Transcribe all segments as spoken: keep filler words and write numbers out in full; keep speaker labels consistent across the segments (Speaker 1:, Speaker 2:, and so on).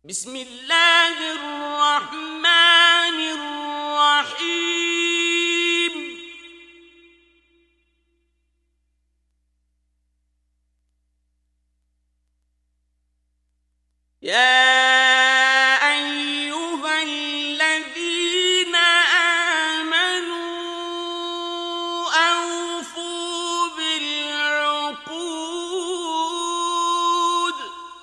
Speaker 1: بسم الله الرحمن الرحيم. يا أيها الذين آمنوا أوفوا بالعقود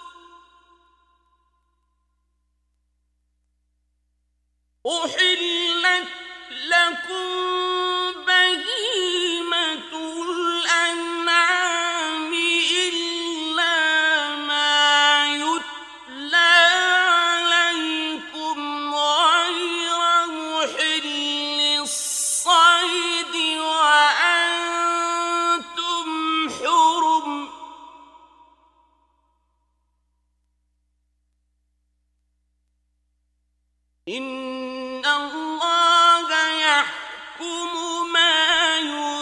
Speaker 1: أحلت لكم بهيمة الأنعام إلا ما يتلى عليكم غير محل الصيد وأنتم حرم. إن الله يحكم ما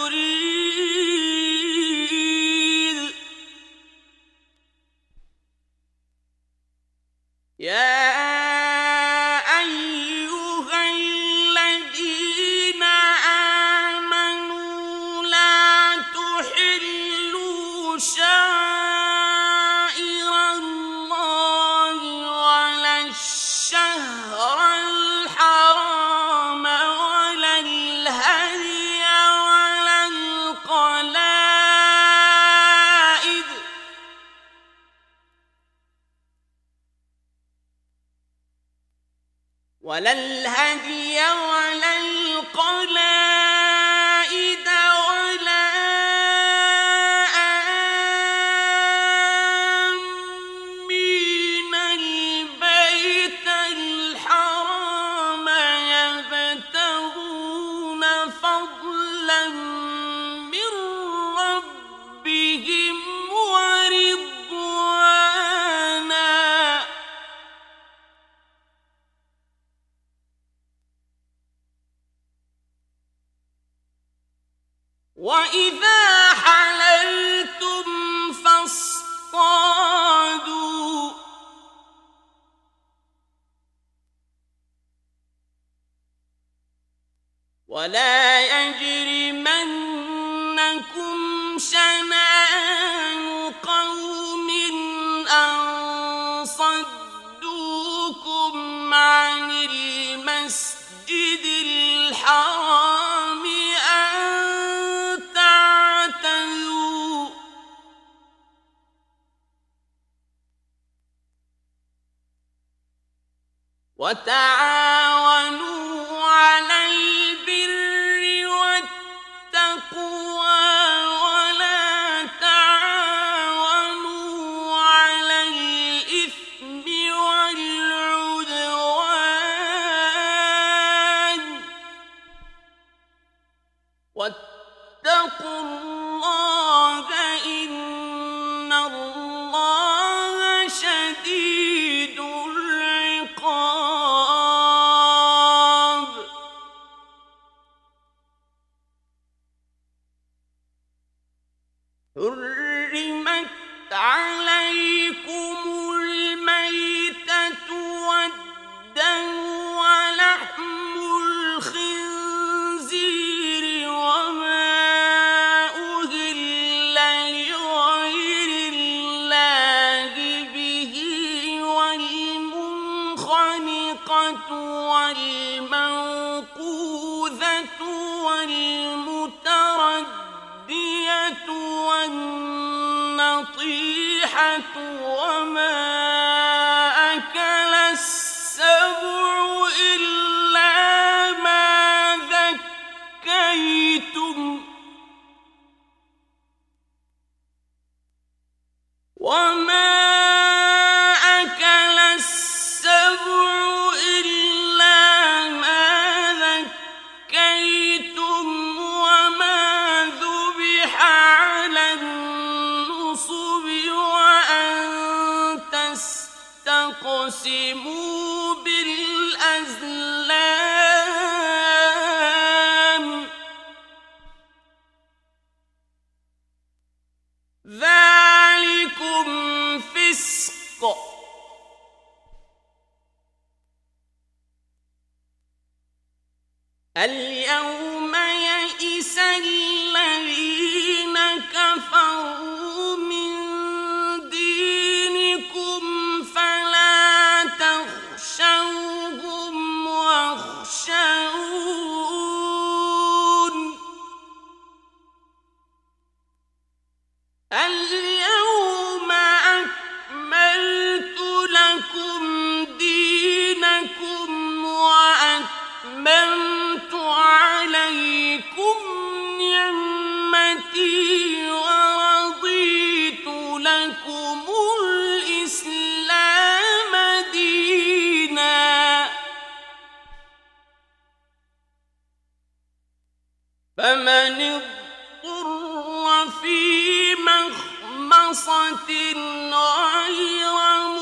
Speaker 1: يريد. يا أيها الذين آمنوا لا تحلوا شعائر الله ولا الشهر الحرام ولا الهدي ولا القلائد ولا الهدي ولا القلائد ولا آمين البيت الحرام يبتغون فضلا من ربهم ورضوانا. وإذا حللتم فاصطادوا ولا يجرمنكم شنآن قوم أن صدوكم عن المسجد الحرام أن تعتدوا وتعاونوا على البر والتقوى ولا تعاونوا على الإثم والعدوان واتقوا الله إن الله شديد العقاب. حرمت عليكم الميتة والدم ولحم الخنزير وما أهل لغير الله به والمنخنقة والموقوذة والمتردية والنطيحة وما أكل السبع إلا ما ذكيتم وما أكل السبع إلا ما ذكيتم وما ذبح على النصب وأن تستقسموا بالأزلام ذلكم فسق. اليوم يئس الذين كفروا من دينكم فلا تخشوهم واخشون اليوم أكملت لكم دينكم وأتممت عليكم نعمتي ورضيت لكم الإسلام دينا فمن اضطر في مخمصة غير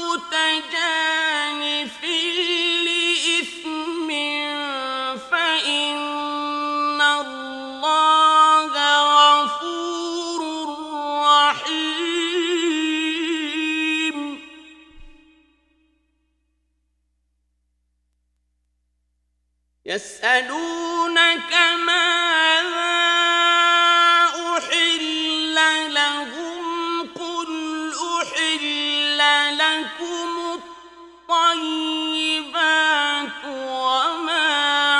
Speaker 1: متجانف لإثم فإن الله غفور رحيم يسألونك ماذا أحل لهم قل أحل لكم الطيبات وما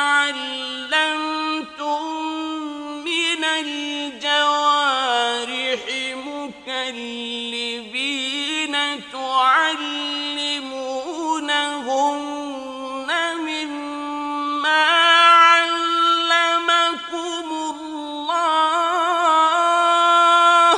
Speaker 1: علمتم من الجوارح مكلبين تعلمونهن مما علمكم الله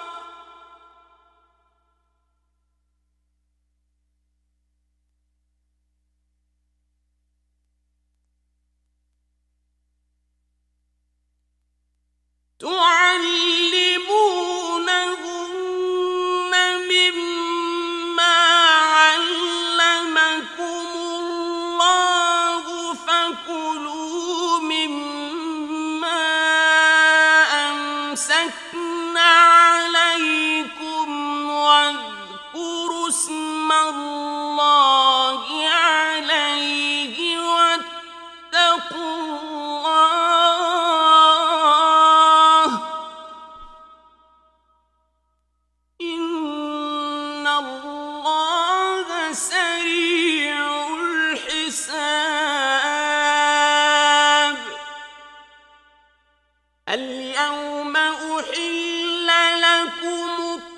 Speaker 1: تعلمونهن مما علمكم الله فكلوا مما أمسكن عليكم واذكروا اسم الله عليه واتقوا الله إن الله سريع الحساب اليوم أحل لكم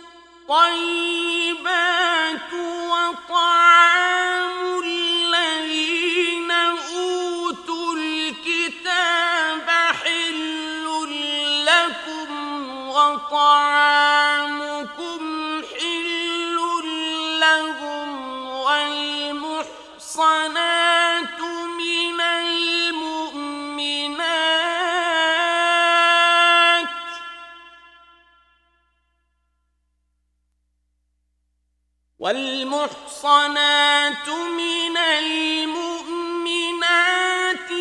Speaker 1: الطيبات وطعام الذين أوتوا الكتاب حل لكم وطعامكم حل لهم والمحصنات من المؤمنات والمحصنات من المؤمنات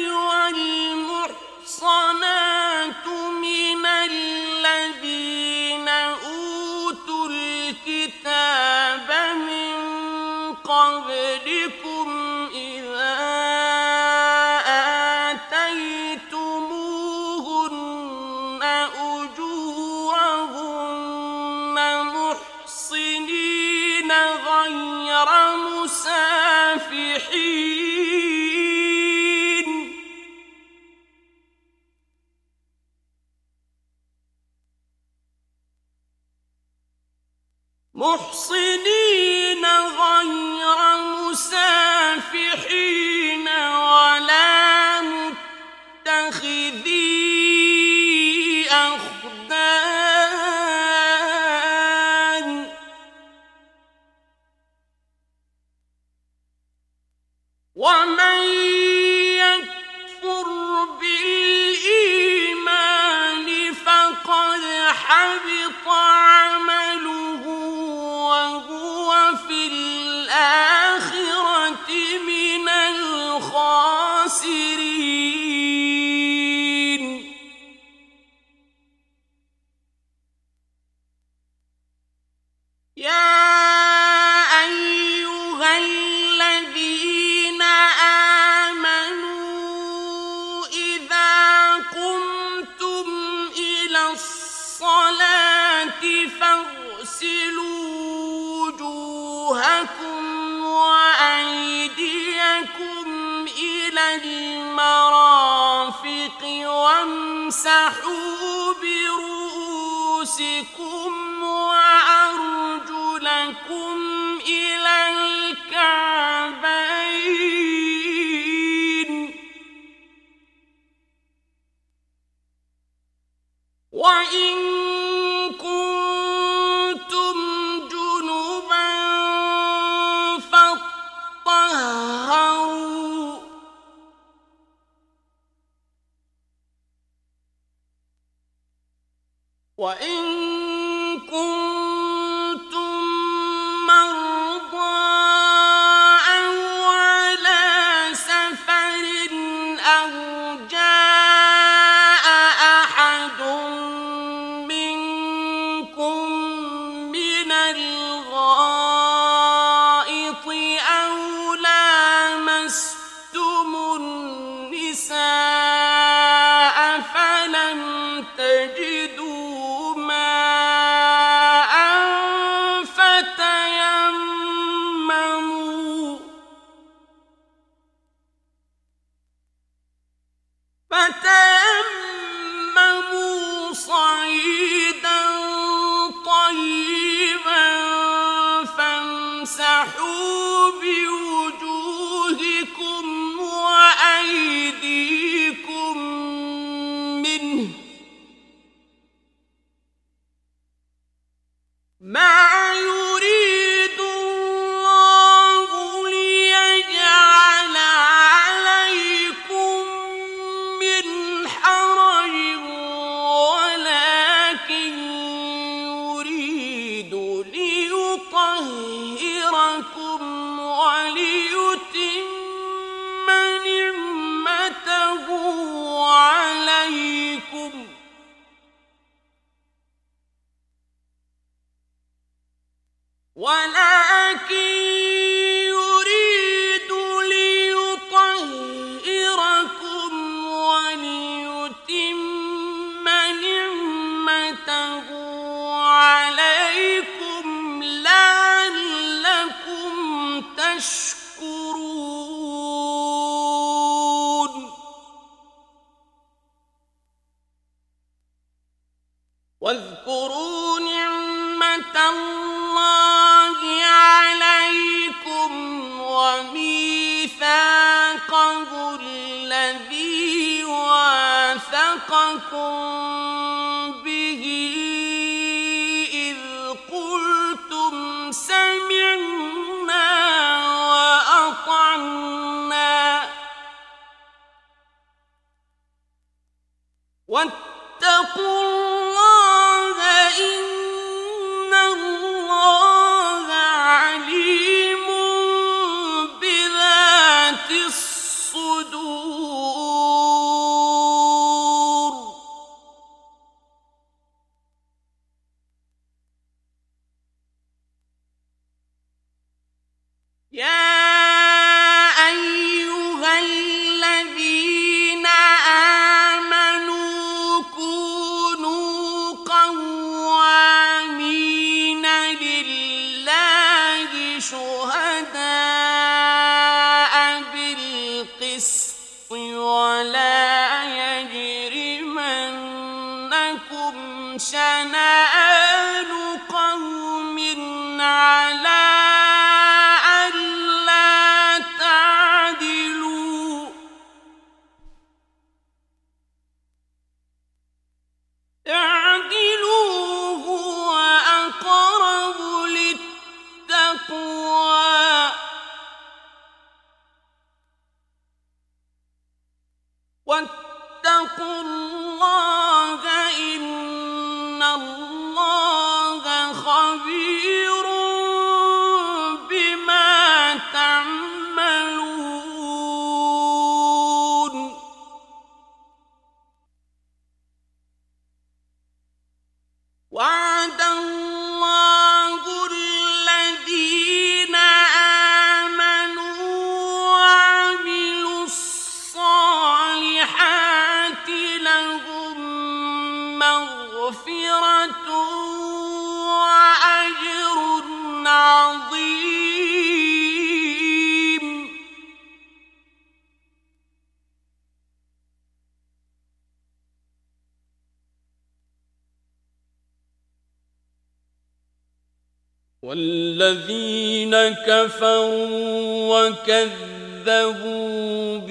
Speaker 1: والمحصنات من الذين أوتوا الكتاب من قبلكم إذا آتيتموهن أجورهن محصنين غير مسافحين محصنين غير مسافحين ولا متخذي أخدان ومن يكفر بالإيمان فقد حبط عمله وهو في الآخرة من الخاسرين يا أيها الذين وامسحوا برؤوسكم وأرجلكم إلى الكعبين وإن كنتم جنبا فاطهروا وإن كنتم مرضى أو على سفر أو جاء أحد منكم من الغائط أو لامستم النساء فلم تجدوا ماء فتيمموا فتيمموا صعيدا طيبا فامسحوا بوجوهكم وأيديكم منه ما يريد الله ليجعل عليكم من حرج ولكن يريد ليطهركم وليتم نعمته عليكم ولكن يريد ليطهركم وليتم نعمته عليكم لعلكم تشكرون واذكروا نعمة الله عليكم وميثاقه الذي واثقكم به إذ قلتم سمعنا وأطعنا واتقوا الله إن الله عليم بذات الصدور يا أيها الذين آمنوا كونوا قوامين لله شهداء بالقسط والذين كفروا وكذبوا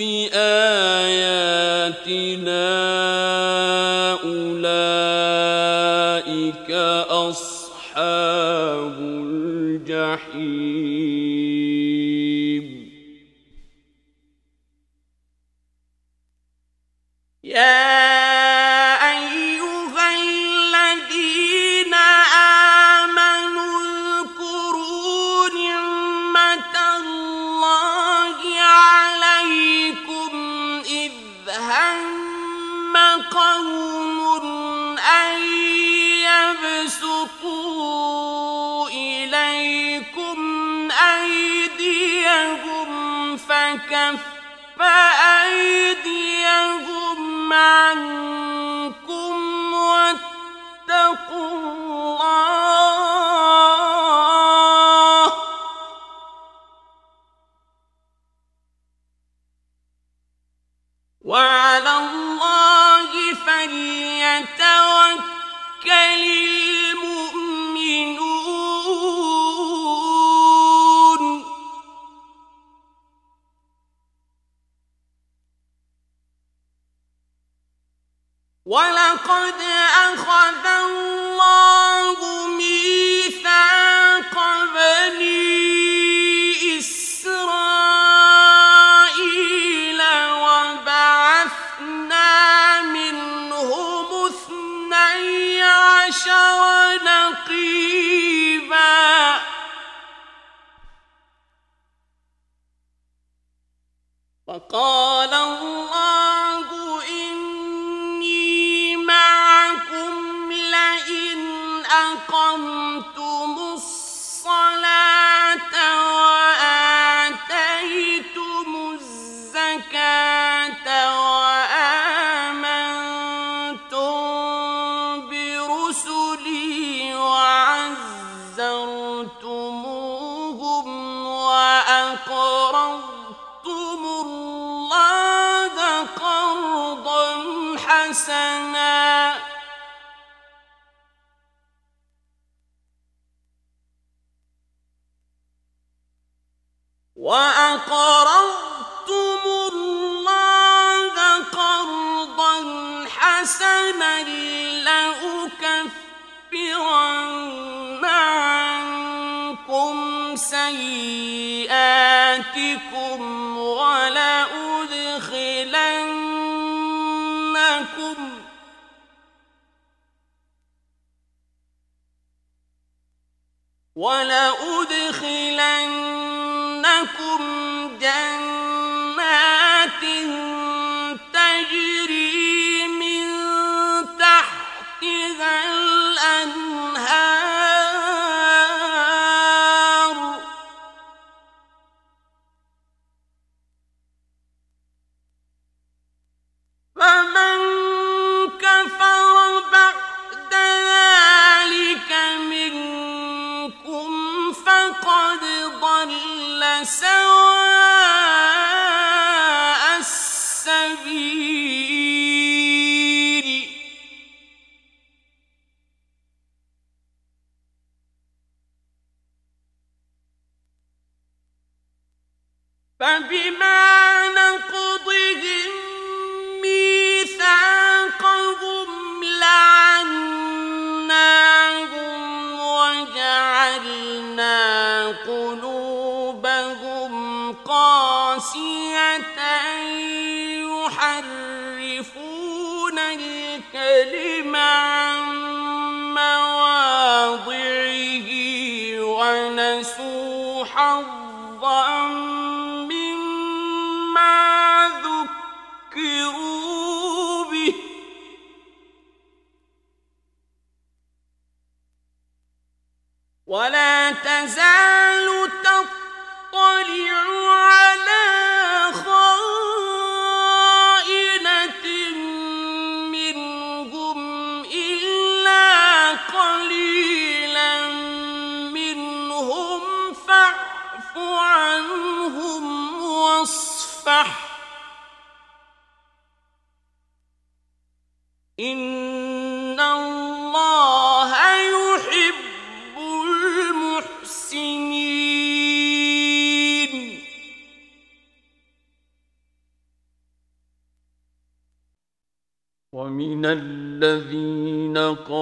Speaker 1: بآياتنا أولئك أصحاب الجحيم. يا فكف أيديهم عنكم واتقوا الله وعلى الله فليتوكل المؤمنون. ولقد أخذ الله ميثاق بني إسرائيل وبعثنا منهم اثني عشر نقيبا وقال الله أقمتم الصلاة وآتيتم الزكاة وآمنتم برسلي وعزرتموهم وأقرضتم الله قرضا حسنا وأقرضتم الله قرضا حسنا لأكفرن عنكم سيئاتكم ولأدخلنكم ولأدخلنكم جنات تجري من تحتها الأنهار فمن كفر بعد ذلك منكم فقد ضل سواء السبيل. فبما نقضهم ميثاقهم لعناهم وجعلنا قلوبهم قاسية يحرفون الكلم عن مواضعه ونسوا حظا مما ذكروا به ولا تزال تطلع على خائنة منهم إلا قليلا منهم فاعف عنهم واصفح إن الله يحب المحسنين. ومن الذين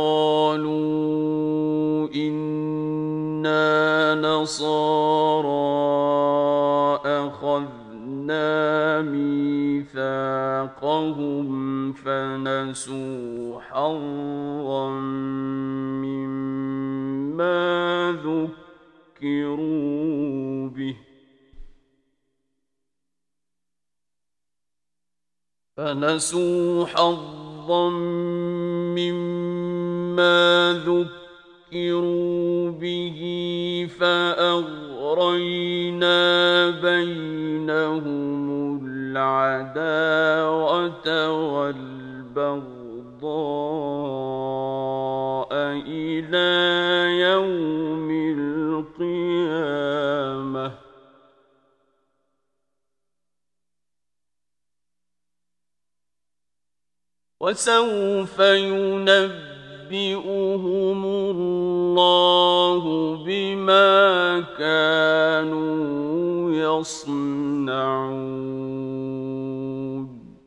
Speaker 1: قالوا إنا نصارى أخذنا ميثاقهم فنسوا حظا مما ذكروا به فنسوا حظا مما ذكروا به فأغرينا بينهم العداوة والبغضاء إلى يوم القيامة وسوف ينبئهم الله بما كانوا يصنعون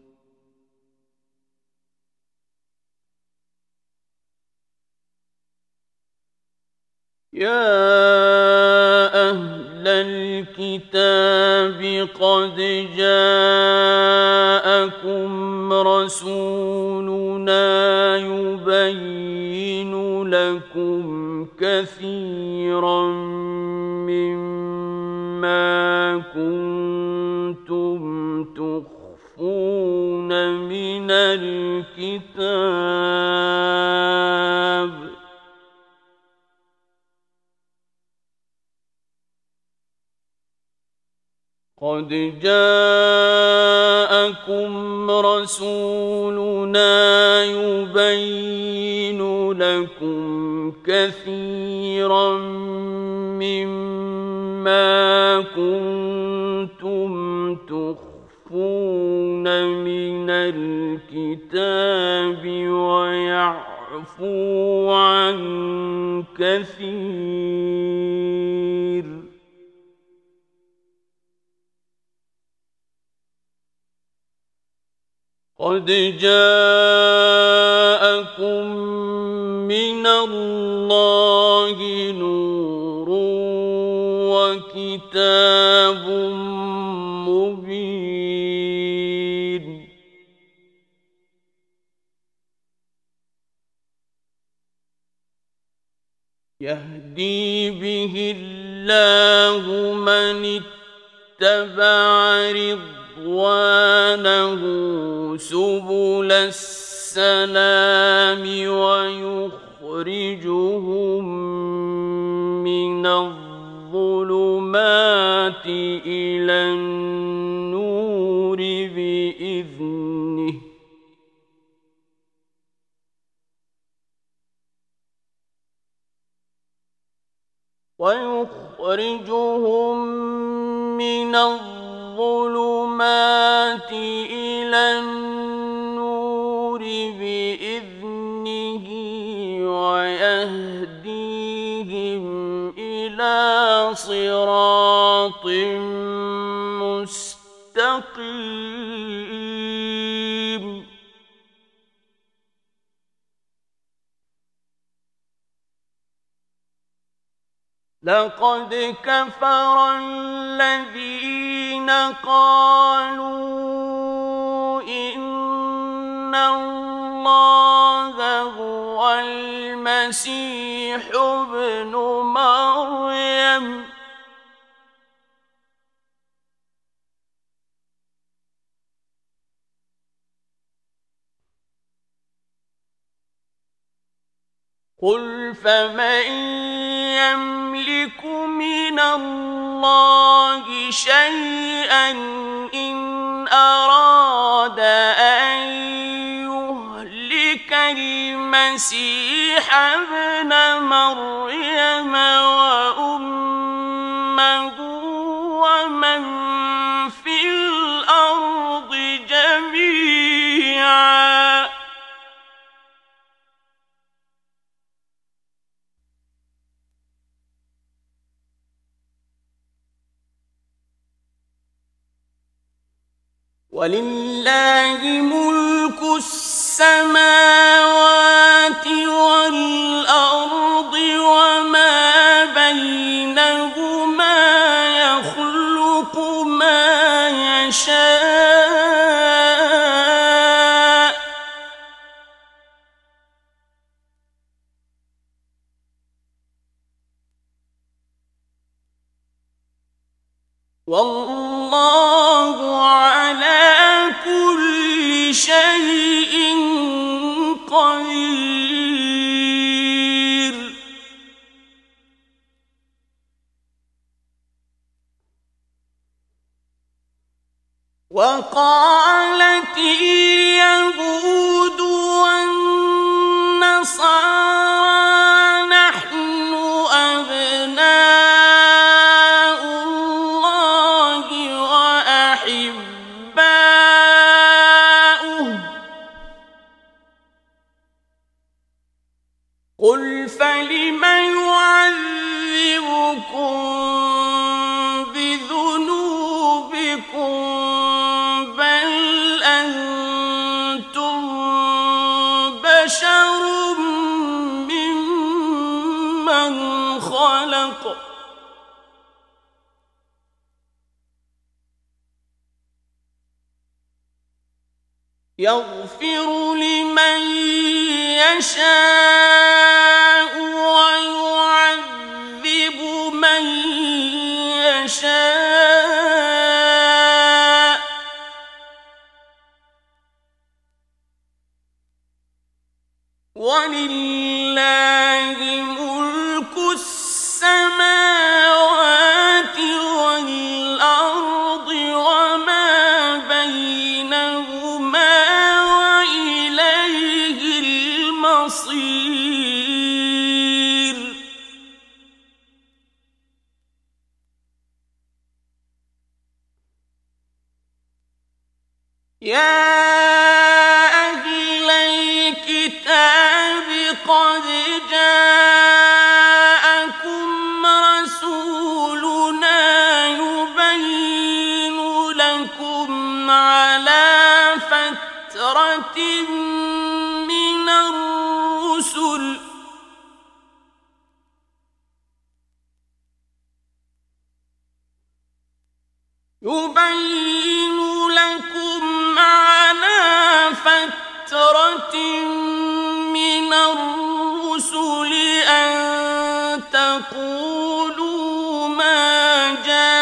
Speaker 1: يا أهل الكتاب قد جاءكم رسولنا يبين لكم كثيرا مما كنتم تخفون من الكتاب قد جاءكم رسولنا يبين لكم كثيرا مما كنتم تخفون من الكتاب ويعفو عن كثير قد جاءكم من الله نور وكتاب مبين يهدي به الله من اتبع رضوانه سبل السلام ويخرجهم من الظلمات إلى النور بإذنه ويخرجهم من الظلمات إلى النور بإذنه ويهديهم إلى صراط مستقيم لقد كفر الذين قالوا إن الله هو المسيح ابن مريم قل فمن يملك من الله شيئا إن أراد أن يهلك المسيح ابن مريم وأمه ومن في الأرض جميعا ولله ملك السماوات السماوات والأرض وما بينهما يخلق ما يشاء والله على كل شيء قدير. وقالت اليهود والنصارى نحن أبناء الله وأحباؤه قل فلم يعذبكم بذنوبكم بل أنتم بشر ممن خلق يغفر لمن يشاء ويعذب من يشاء ولله ملك السماوات والأرض وما بينهما وإليه المصير. يا أهل الكتاب قد جاءكم رسولنا يبين لكم على فترة من الرسل يبين لكم على فترة من الرسل أن تقولوا ما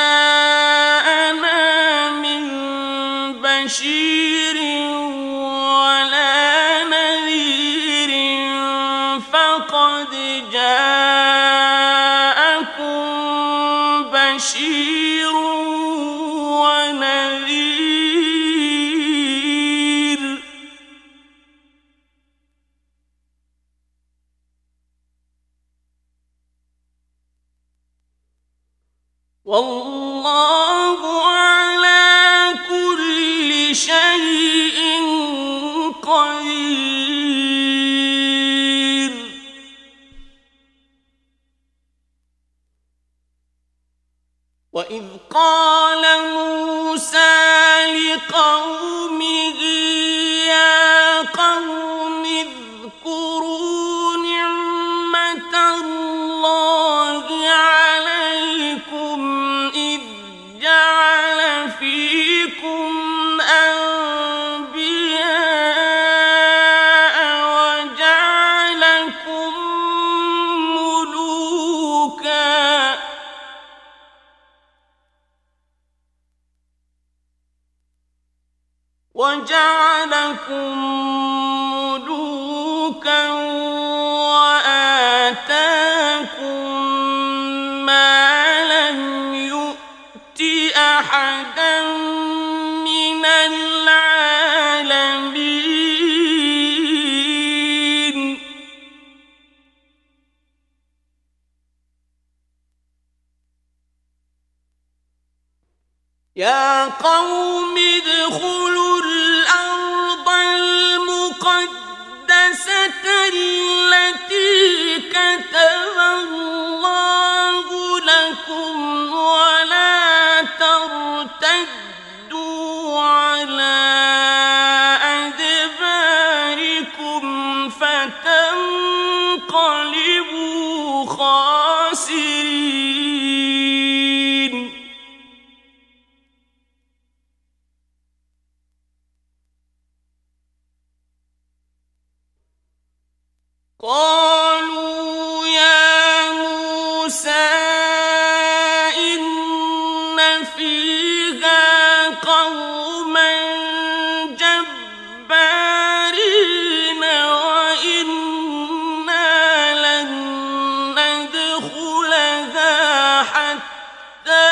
Speaker 1: جاءنا من بشير ولا نذير فقد جاءكم بشير ونذير والله على كل شيء قدير. وإذ قال موسى لقومه يا قوم اذكروا نعمة الله عليكم إذ جعل فيكم أنبياء وجعلكم ملوكا وجعلكم ملوكا وآتاكم ما لم يؤت أحدا من العالمين. يا قوم ادخلوا الأرض المقدسة التي كتب الله لكم ولا ترتدوا على أدباركم قالوا يا موسى إن فيها قوما جبارين وإنا لن ندخلها حتى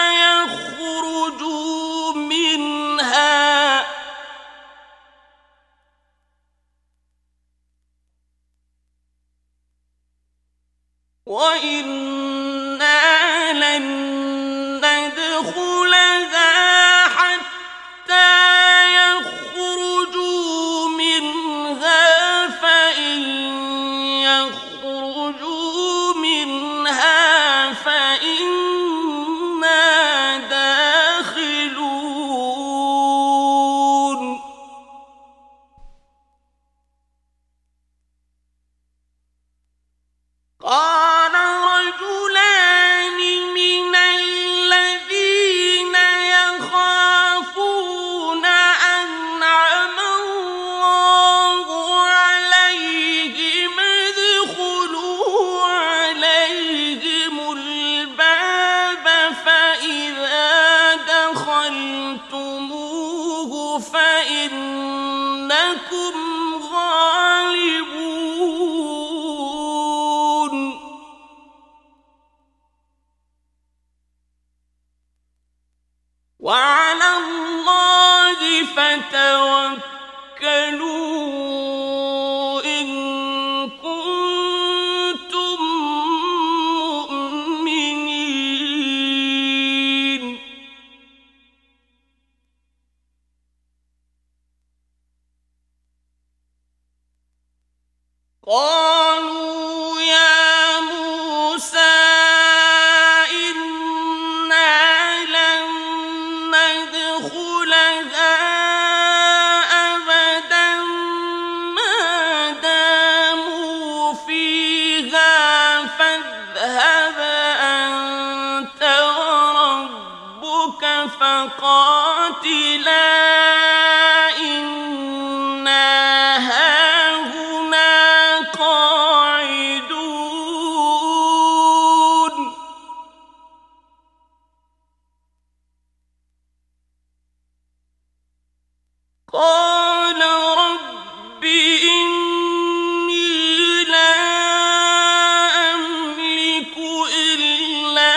Speaker 1: يخرجوا منها وإنا لن ندخلها حتى يخرجوا منها فإن يخرجوا منها فإنا داخلون قال رجلان من الذين يخافون أنعم الله عليهم ادخلوا عليهم الباب فإذا دخلتموه فإنكم غالبون وعلى الله فتوكلوا إن كنتم مؤمنين قالوا يا موسى إنا لن ندخلها أبدا ما داموا فيها فاذهب أنت وربك فقاتلا إنا هاهنا قاعدون قال رب إني لا أملك إلا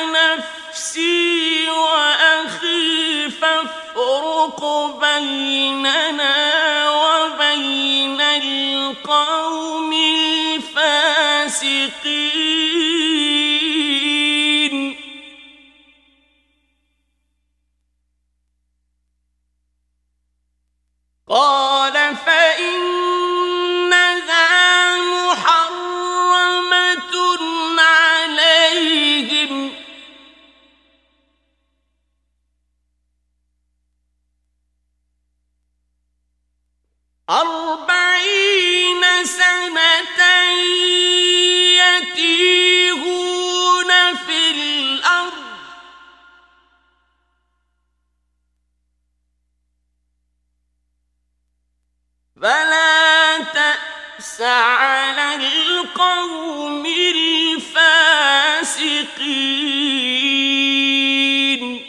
Speaker 1: نفسي وأخي فافرق بيننا وبين القوم الفاسقين قال فإنها محرمة عليهم أربعين سنة يتيهون في الأرض فلا تأس على القوم الفاسقين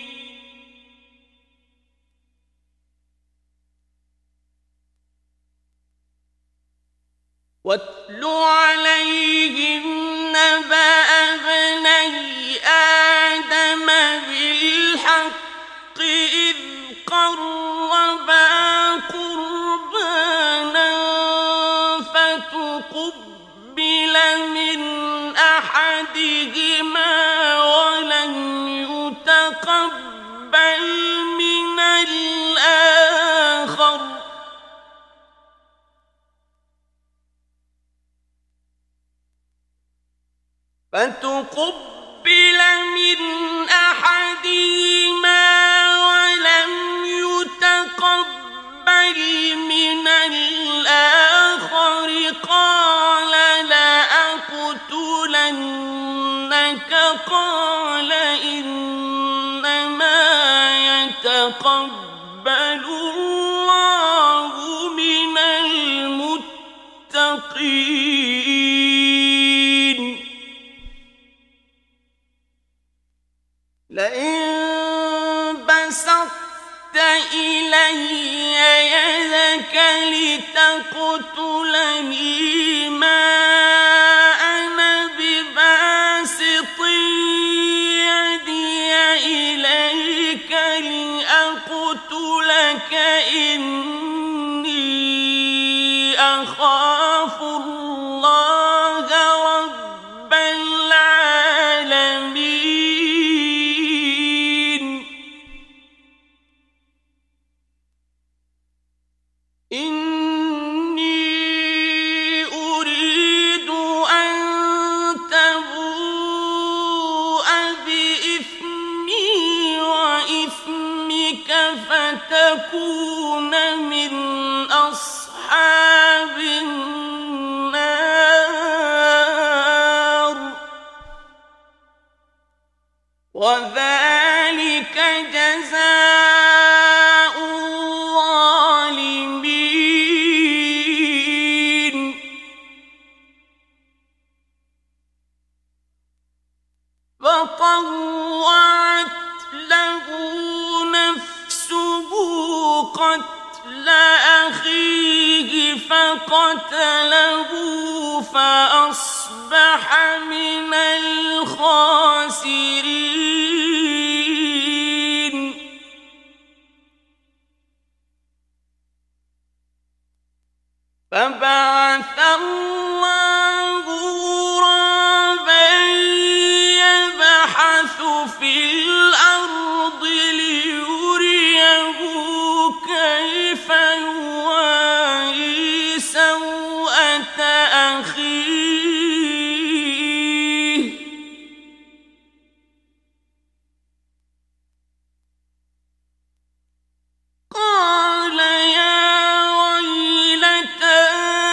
Speaker 1: واتل عليهم نبأ ابني آدم بالحق إذ قربا قربانا فتقبل من أحدهما ولم يتقبل من الآخر فتقبل من أحدهما ولم يتقبل من الآخر قال لأقتلنك قال إنما يتقبل الله من المتقين إلي يدك لتقتلني ما أنا بباسط يدي إليك لأقتلك إني أخاف الله رب العالمين إني أريد أن تبوء بإثمي وإثمك فتكون من أصحاب النار وذلك جزاء الظالمين فطوعت له نفسه قتل أخيه فقتله فأصبح من الخاسرين فبعث الله غرابا يبحث في الأرض ليريه كيف يواري سوءة أخيه قال يا ويلتى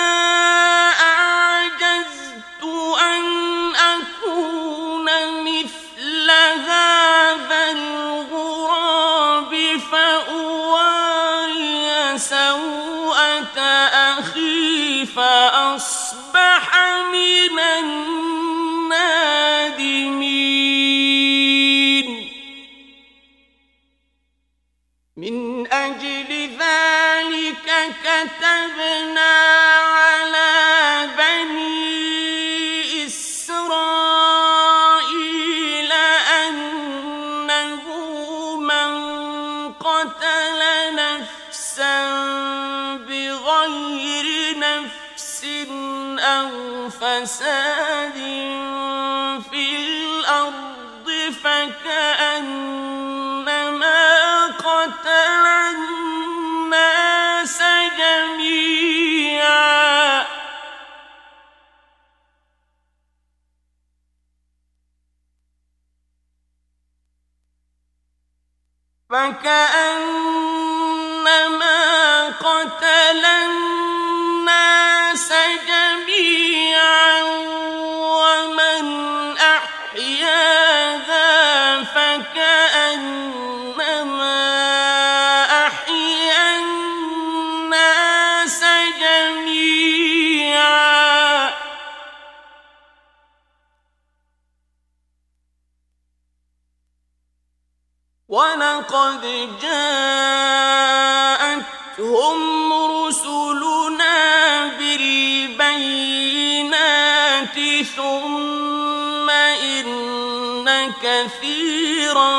Speaker 1: أعجزت أن أكون مثل هذا الغراب فأواري سوءة أخي فأصبح من النادمين من أجل ذلك كتبنا على بني إسرائيل أنه من قتل نفسا بغير نفس أو فساد في الأرض فكأنما قتل الناس جميعا فكأنما قتل الناس جميعا ومن أحياها فكأنما أحيا الناس جميعا ولقد جاءتهم رسلنا بالبينات ثم إن كثيرا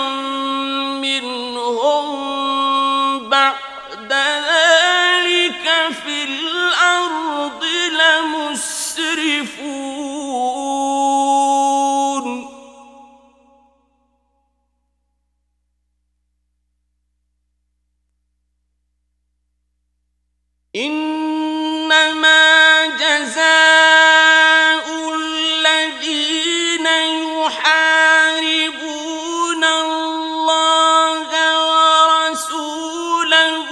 Speaker 1: منهم بعد ذلك في الأرض لمسرفون إنما جزاء الذين يحاربون الله ورسوله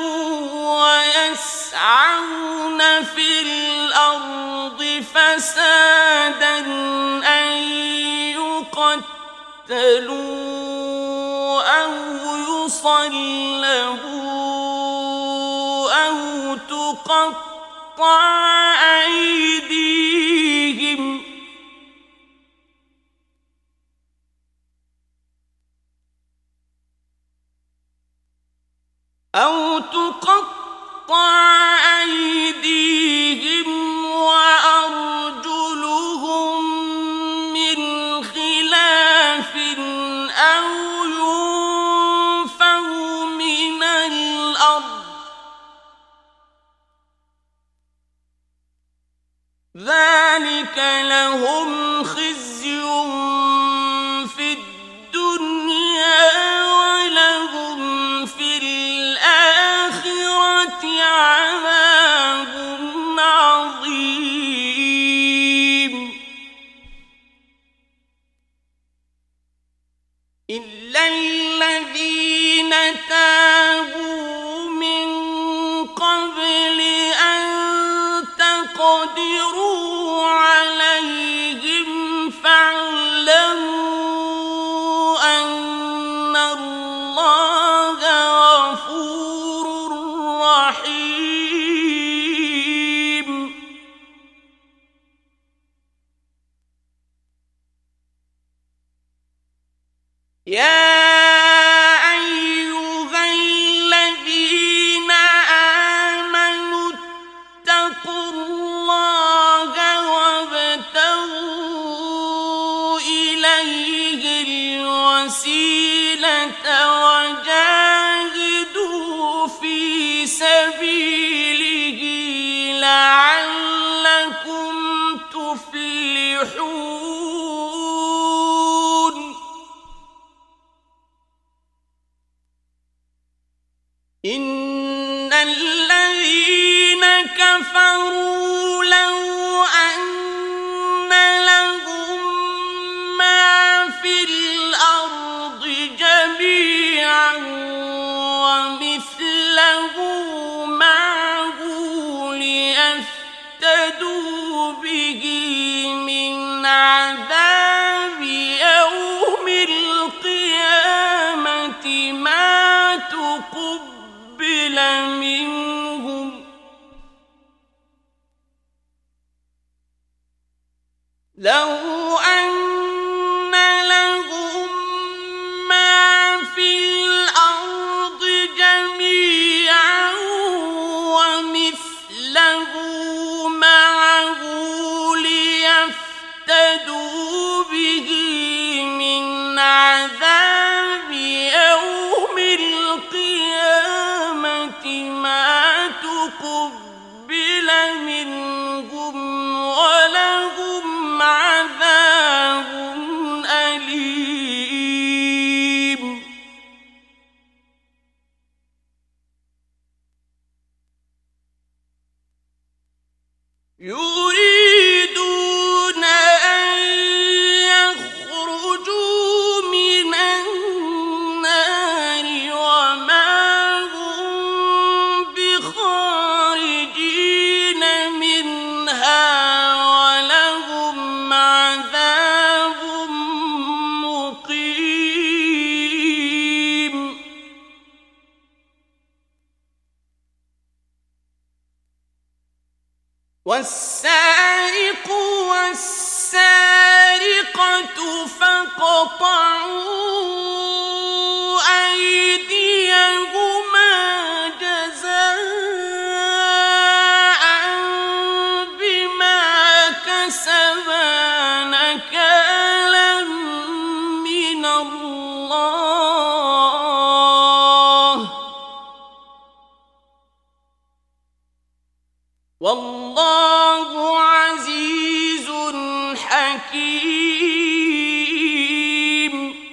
Speaker 1: ويسعون في الأرض فسادا أن يقتلوا أو يصلبوا أو تقطع أيديهم تقطع أيديهم وأرجلهم من خلاف أو ينفوا من الأرض ذلك لهم خزي في الدنيا ولهم في الآخرة عذاب عظيم إلا الذين تابوا من قبل أن تقدروا عليهم فاعلموا أن الله غفور رحيم يا أيها الذين آمنوا اتقوا الله وابتغوا إليه الوسيلة وجاهدوا في سبيله لعلكم تفلحون إن الذين كفروا لو أن لهم ما في الأرض جميعا ومثله معه ليفتدوا به من عذاب يوم القيامة ما تقبل منهم لو أن لهم ما في الأرض جميعا ومثله معه ليفتدوا به من عذاب يوم القيامة ما تقبل منهم ولهم عذاب أليم يريدون أن يخرجوا من النار وما هم بخارجين منها ولهم عذاب مقيم والسارق والسارقة فاقطعوا أيديهما جزاء بما كسبا نكالا من الله والله عزيز حكيم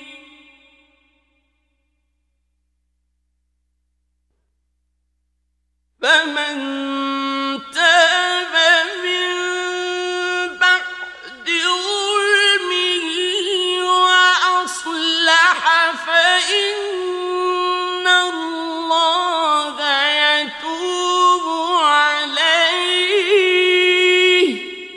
Speaker 1: فمن تاب من بعد ظلمه وأصلح فإن الله يتوب عليه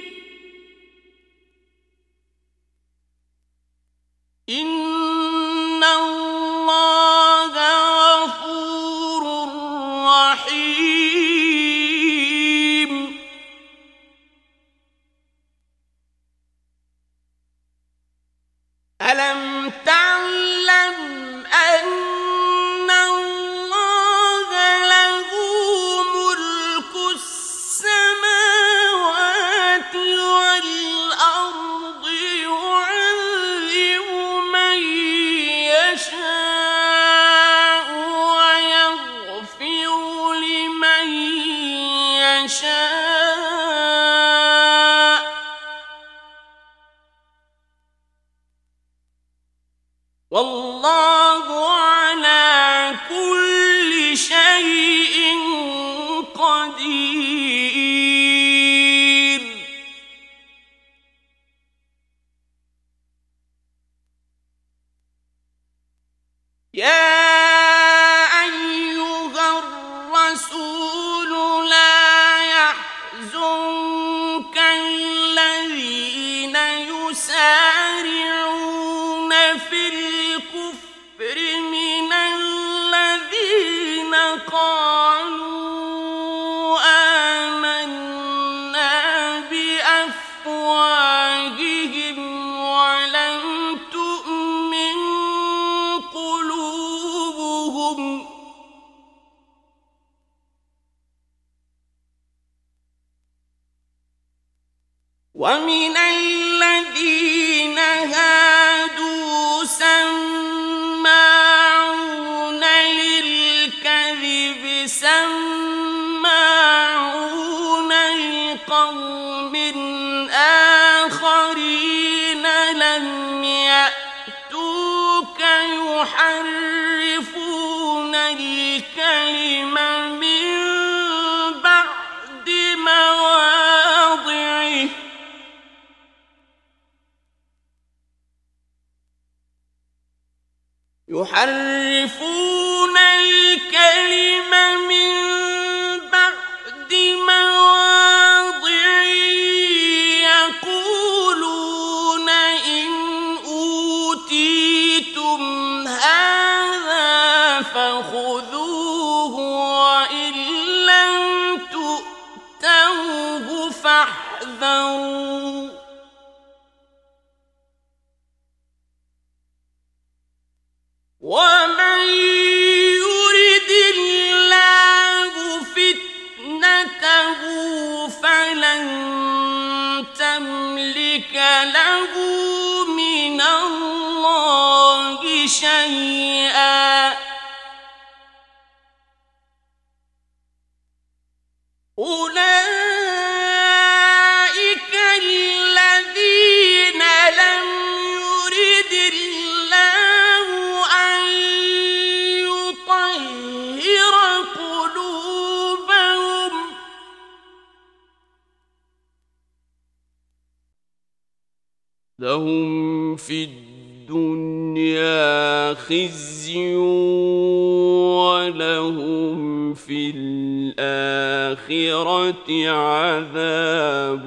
Speaker 1: إن الله غفور رحيم ألم تعلم أن الله له والله على كل شيء قدير. يا أيها الرسول لا يحزنك الذين يسارعون في الكفر من الذين قالوا آمنا بأفواههم ولم تؤمن قلوبهم ومن الذين هادوا سماعون للكذب سماعون لقوم آخرين لم يأتوك يحرفون الكلم من بعد مواضعه يحرفون الكلم من بعد مواضعه يقولون إن أوتيتم هذا فخذوه وإن لم تؤتوه فاحذروا ومن يرد الله فتنته فلن تملك له من الله شيئا أولئك الذين لم يرد الله أن يطهر قلوبهم لهم في الدنيا خزي ولهم في الآخرة عذاب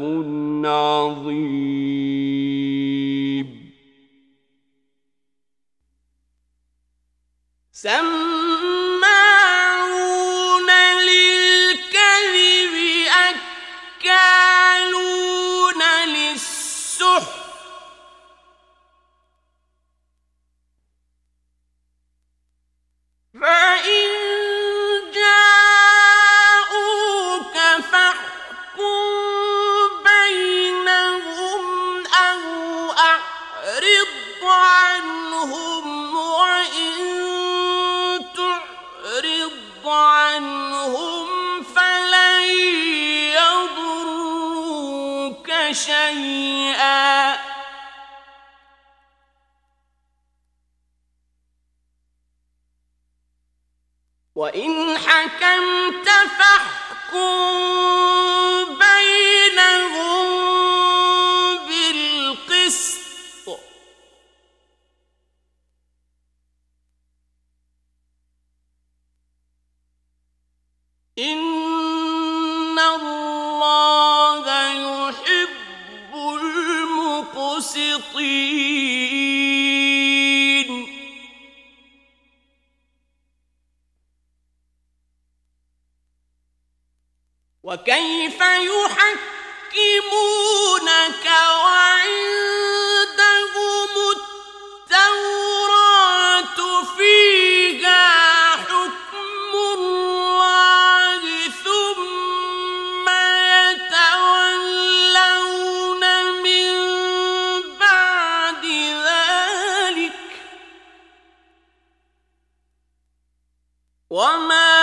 Speaker 1: عظيم. سماعون للكذب أكالون للسحت فإن جاءوك فاحكم بينهم أو أعرض عنهم وإن تعرض عنهم فلن يضروك شيئا وإن حكمت فاحكم بينهم بالقسط إن الله يحب المقسطين. وكيف يحكمونك وعندهم التوراة فيها حكم الله ثم يتولون من بعد ذلك وما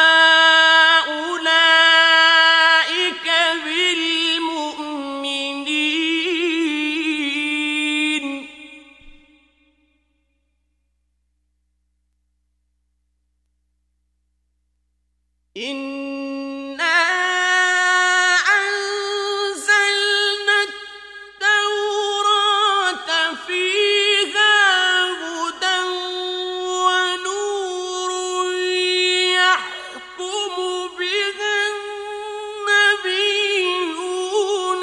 Speaker 1: إنا أنزلنا التوراة فيها هدى ونور يحكم بها النبيون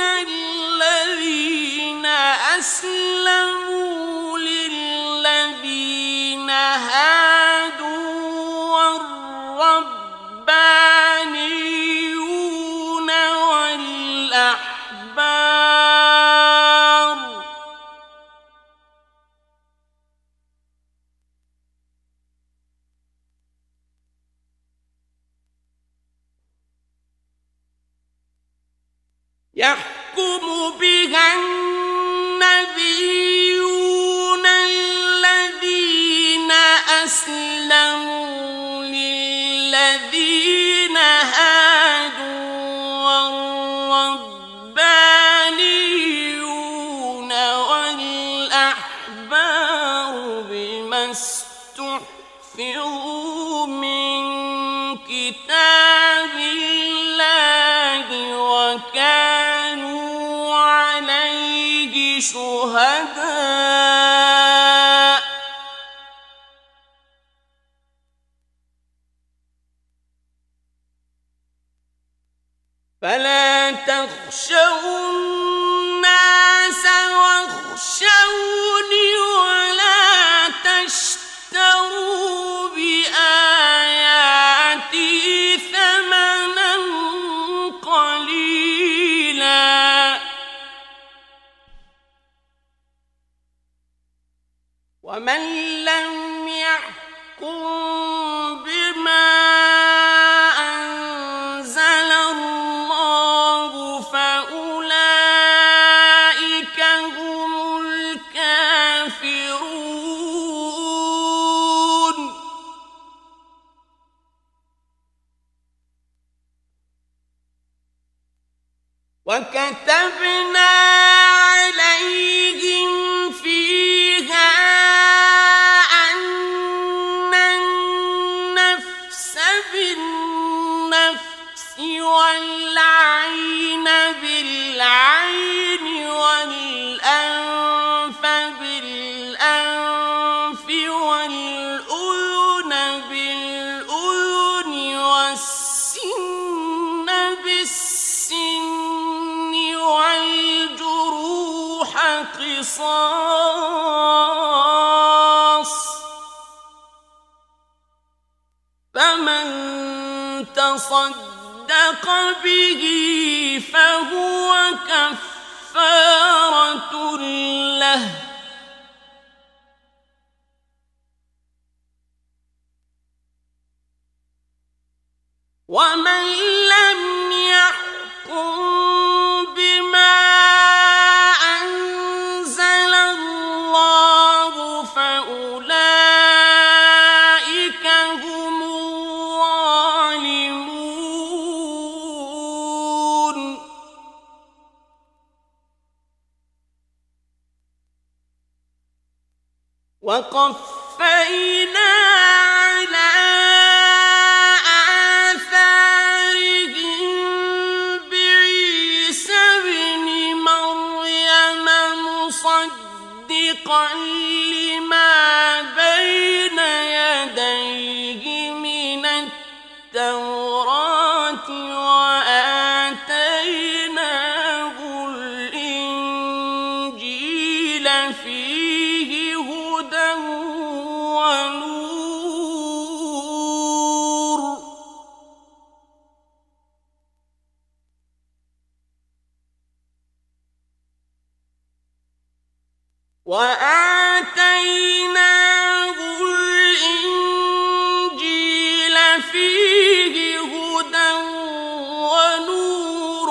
Speaker 1: الذين أسلموا للذين هادوا والربانيون والأحبار يحكم بها النبيون الذين أسلموا للذين هادوا والربانيون والأحبار بما استحفظوا من كتاب الله وكانوا عليه شهداء فلا تخشوا الناس واخشوني ولا تشتروا بآياتي ثمنا قليلا ومن لم يحكم بما أنزل الله فأولئك هم الكافرون وكتبنا عليهم فيها أن النفس بالنفس والعين بالعين والأنف بالأنف والأذن بالأذن والسن بالسن والجروح قصاص فمن تصدق به فهو كفارة له ومن لم يحكم بما أنزل الله فأولئك هم الظالمون وقفينا على آثارهم بعيسى ابن مريم مصدقا لما بين يديه من التوراة وآتيناه الإنجيل فيه هدى ونور وآتيناه الإنجيل فيه هدى ونور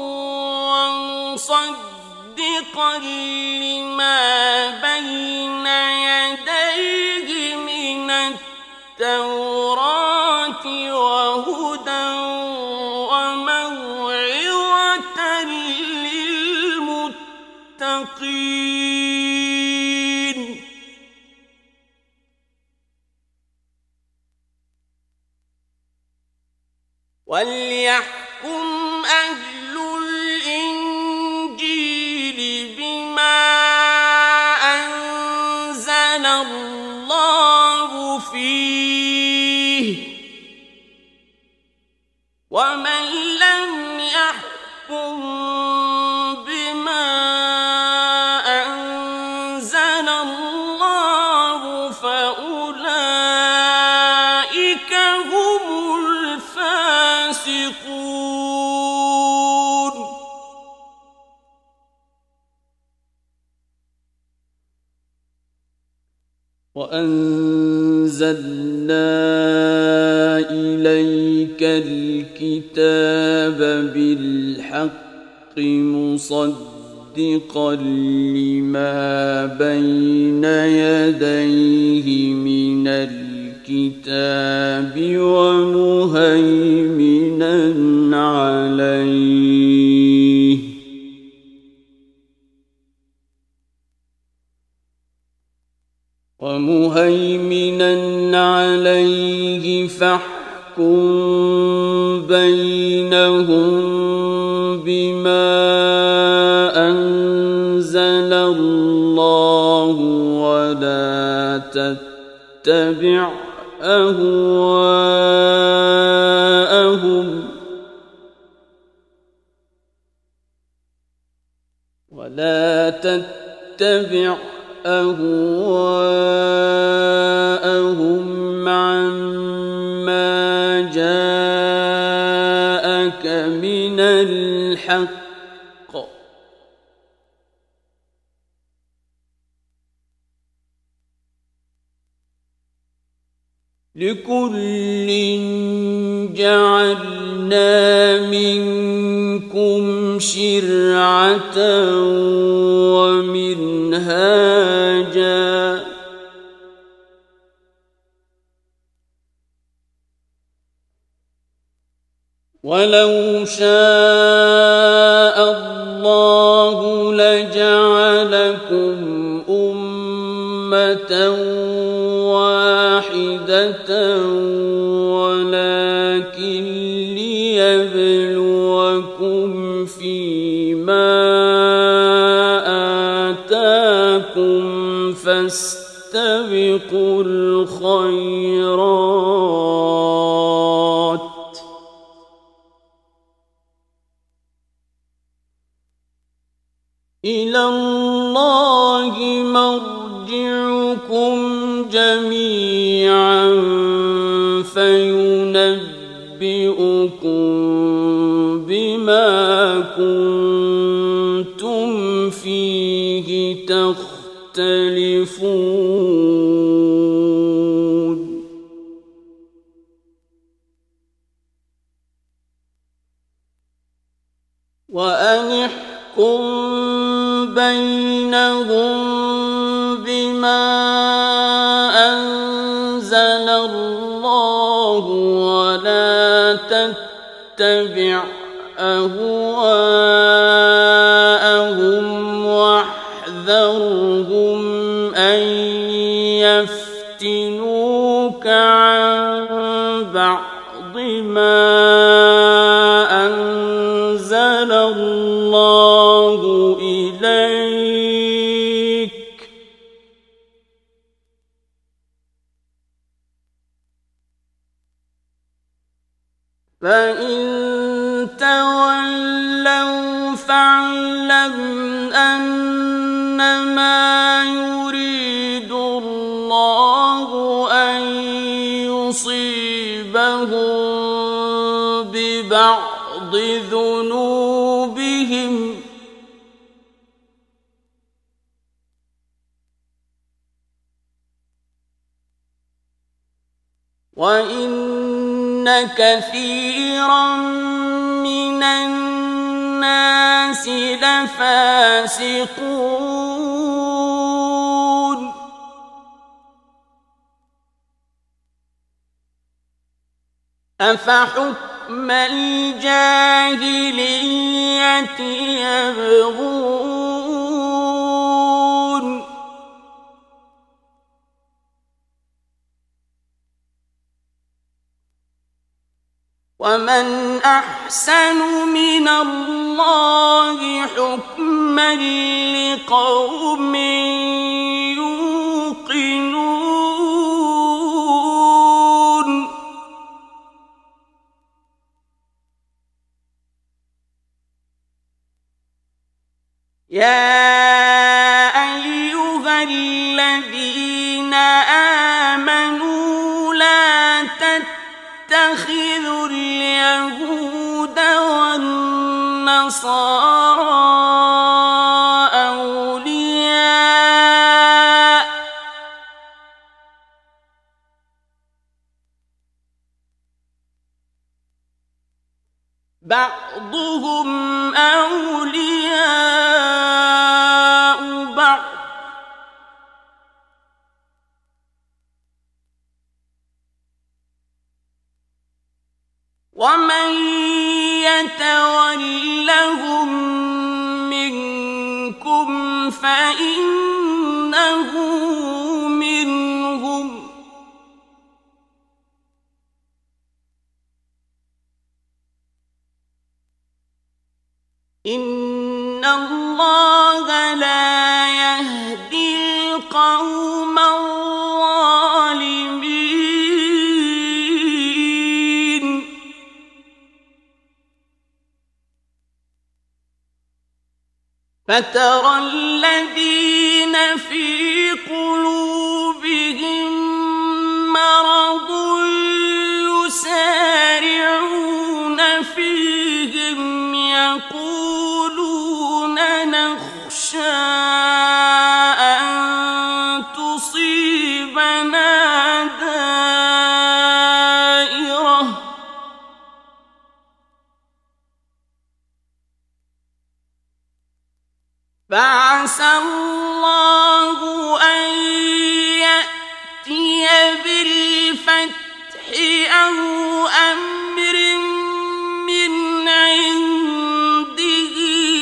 Speaker 1: ومصدقا لما بين يديه من التوراة وهدى وموعظة للمتقين وَلْيَحْكُمْ أَهْلُ الْإِنجِيلِ بِمَا أَنزَلَ اللَّهُ فِيهِ ۚ وَمَن لَّمْ يَحْكُم بِمَا أَنزَلَ اللَّهُ فَأُولَٰئِكَ هُمُ الْفَاسِقُونَ. وَأَنزَلْنَا إِلَيْكَ الْكِتَابَ بِالْحَقِّ مُصَدِّقًا لِّمَا بَيْنَ يَدَيْهِ مِنَ الْكِتَابِ وَمُهَيْمِنًا عَلَيْهِ وَمُهَيْمِنًا عَلَيْهِ فَاحْكُم بَيْنَهُم بِمَا أَنزَلَ اللَّهُ وَلَا تَتَّبِعْ أَهْوَاءَهُمْ وَلَا تَتَّبِعْ أَهْوَاءَهُمْ عَمَّا جَاءَكَ مِنَ الْحَقِّ ۚ لِكُلٍّ جَعَلْنَا مِنكُمْ شِرْعَةً وَمِنْهَاجًا ۚ وَلَوْ شَاءَ اللَّهُ لَجَعَلَكُمْ أُمَّةً وَاحِدَةً وَلَٰكِن لِّيَبْلُوَكُمْ فِيمَا آتَاكُمْ فَاسْتَبِقُوا الْخَيْرَاتِ ۚ إِلَى اللَّهِ مَرْجِعُكُمْ جَمِيعًا فَيُنَبِّئُكُم بِمَا كُنتُمْ فِيهِ تَخْتَلِفُونَ. وَأَنِ احْكُم بَيْنَهُم بِمَا أَنزَلَ اللَّهُ وَلَا تَتَّبِعْ أَهْوَاءَهُمْ وَاحْذَرْهُمْ أَن يَفْتِنُوكَ عَن بَعْضِ مَا أَنزَلَ اللَّهُ إِلَيْكَ ۖ فَإِن تَوَلَّوْا فَاعْلَمْ أَنَّمَا يُرِيدُ اللَّهُ أَن يُصِيبَهُم بِبَعْضِ ذُنُوبِهِمْ ۗ وَإِنَّ كَثِيرًا مِّنَ النَّاسِ لَفَاسِقُونَ. أَفَحُكْمَ الْجَاهِلِيَّةِ يَبْغُونَ ومن أحسن من الله حكما لقوم يوقنون يا أيها الذين آمنوا لا تتخذوا اليهود والنصارى أولياء بعضهم أولياء بعض ومن يتولهم منكم فإنه منهم إن الله لا يهدي القوم الظالمين فترى الذين في قلوبهم مرض يسارعون فيهم يقولون نخشى أن تصيبنا دائرة فعسى الله أن يأتي بالفتح أو أمر من عنده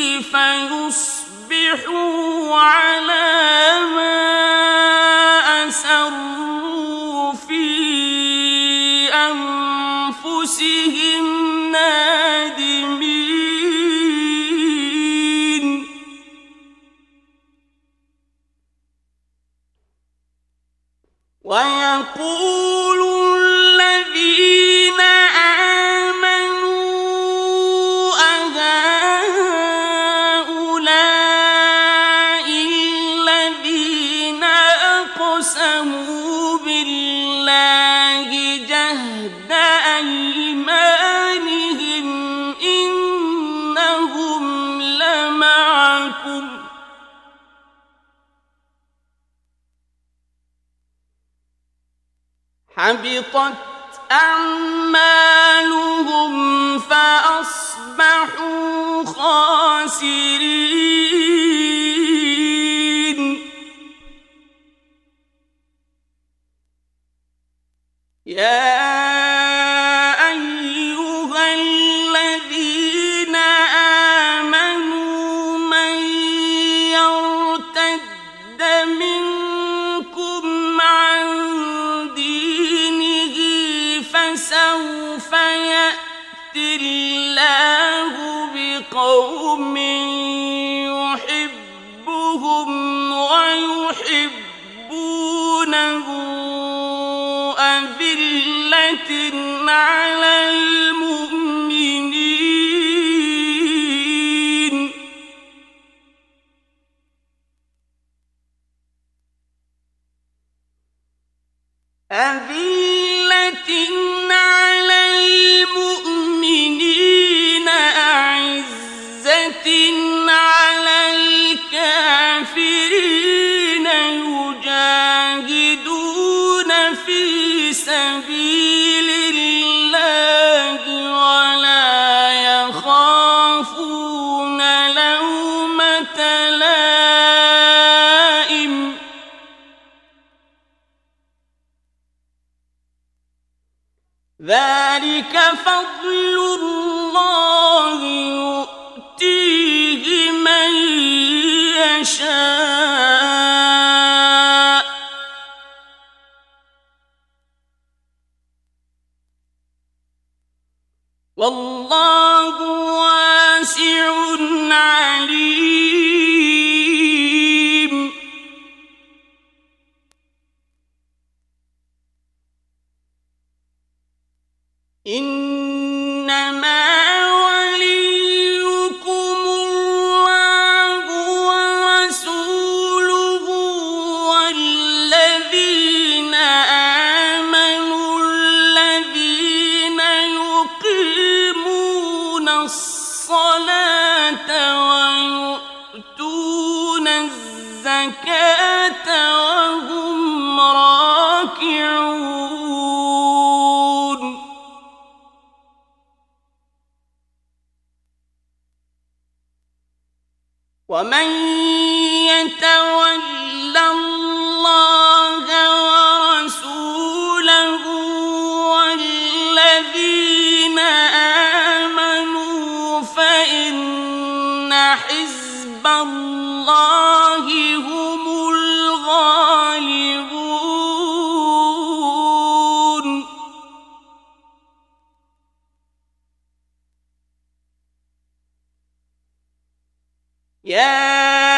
Speaker 1: فيصبحوا على ما أسروا في أنفسهم نادمين ويقول الذين آمنوا أهؤلاء الذين أقسموا بالله جهد أيمانهم إنهم لمعكم حبطت أعمالهم فأصبحوا خاسرين يا أيها الذين آمنوا من يرتد منكم عن دينه فسوف يأتي الله بقوم يحبهم ويحبونه أذلة على المؤمنين أذلة على المؤمنين أعزة على الكافرين يجاهدون في سبيل الله ولا يخافون لومة لائم ذلك فضل الله يؤتيه من يشاء والله واسع عليم. إنما وليكم الله ورسوله والذين آمنوا الذين يقيمون الصلاة ويؤتون الزكاة وهم راكعون. ومن يتول الله ورسوله والذين آمنوا فإن حزب الله هم الغالبون. يا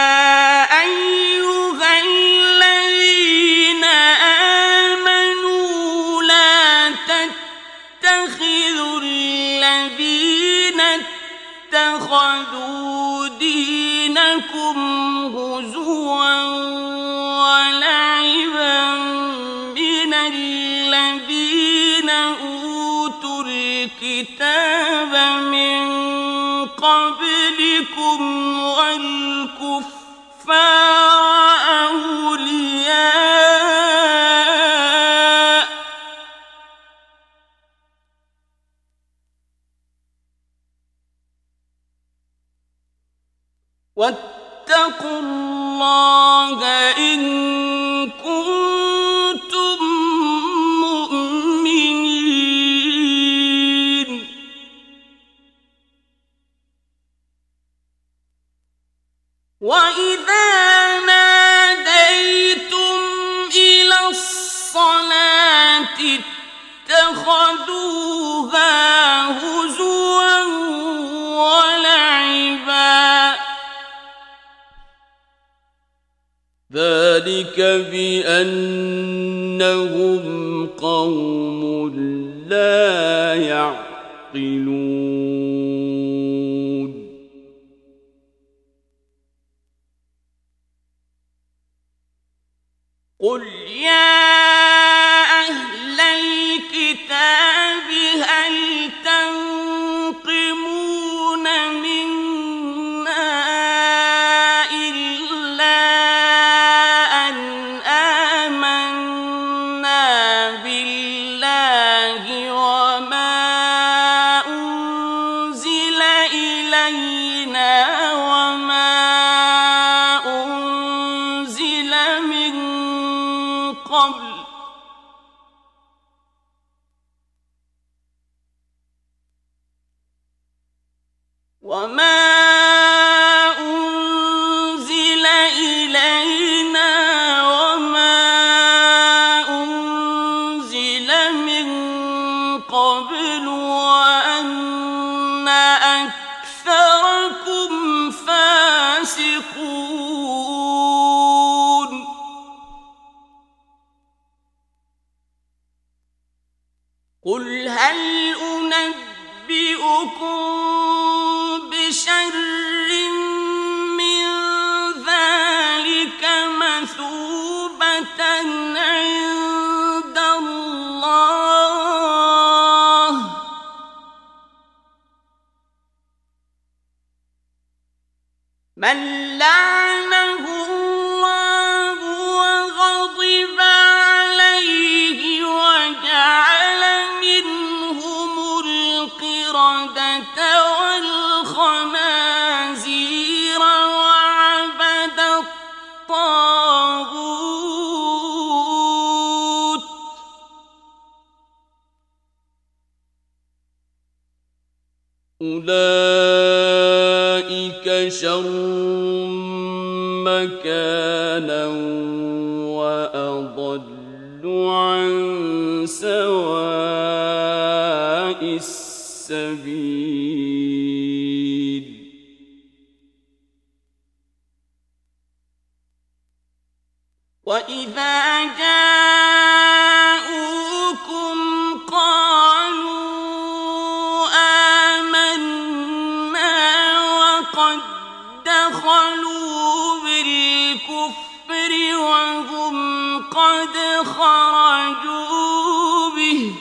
Speaker 1: أيها الذين آمنوا لا تتخذوا الذين اتخذوا دينكم هزوا ولعبا من الذين أوتوا الكتاب من قبلكم والكفار أولياء واتقوا الله إن كنتم مؤمنين. وإذا ناديتم إلى الصلاة اتخذوها هزوا ولعبا ذلك بأنهم قوم لا يعقلون. قل يا أهل الكتاب هل تنقمون منا إلا أن آمنا بالله وما أنزل إلينا وما أنزل من قبل وما أنزل إلينا وما أنزل من قبل وأن أكثركم فاسقون. قل هل أنبئكم بشر من ذلك مثوبة عند الله من لعنه الله وغضب عليه وجعل منهم القردة والخنازير وعبد الطاغوت أولئك شر مكانا وأضل عن سواء السبيل. السبيل وإذا جاءوكم قالوا آمنا وقد دخلوا بالكفر وهم قد خرجوا به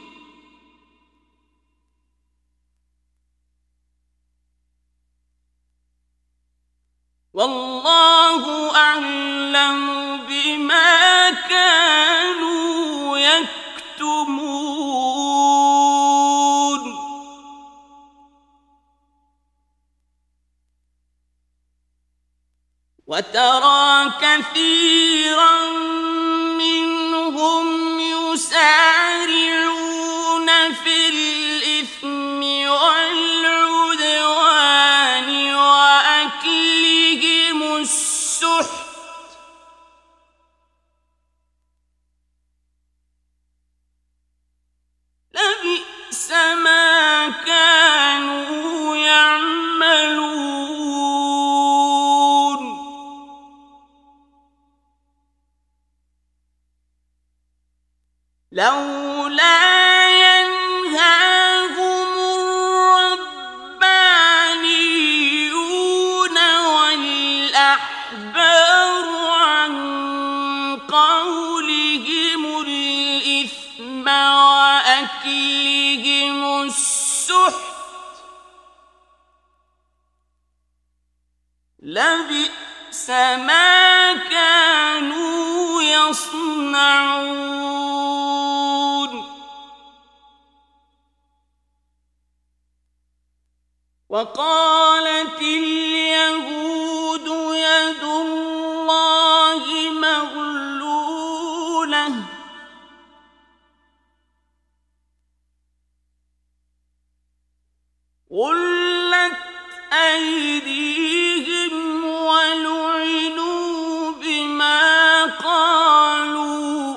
Speaker 1: والله أعلم بما كانوا يكتمون وترى كثيرا منهم يسارعون في الإثم والعدوان وأكلهم السحت لبئس ما كانوا يعملون لولا ينهاهم الربانيون والأحبار عن قولهم الإثم وأكلهم السحت لبئس ما كانوا يصنعون وقالت اليهود يد الله مغلولة غلت أيديهم ولعنوا بما قالوا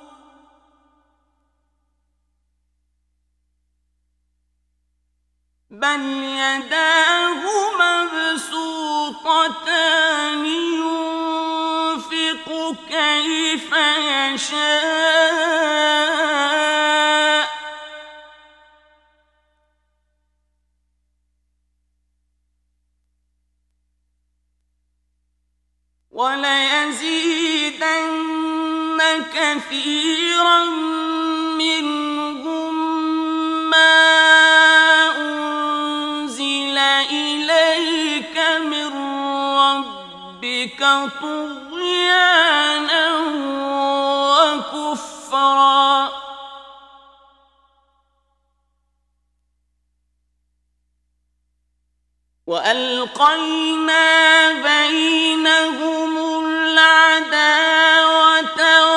Speaker 1: بل يداه مبسوطتان ينفق كيف يشاء وليزيدن كثيرا منهم ما أنزل إليك من ربك طغيانا وكفرا وألقينا بينهم العداوة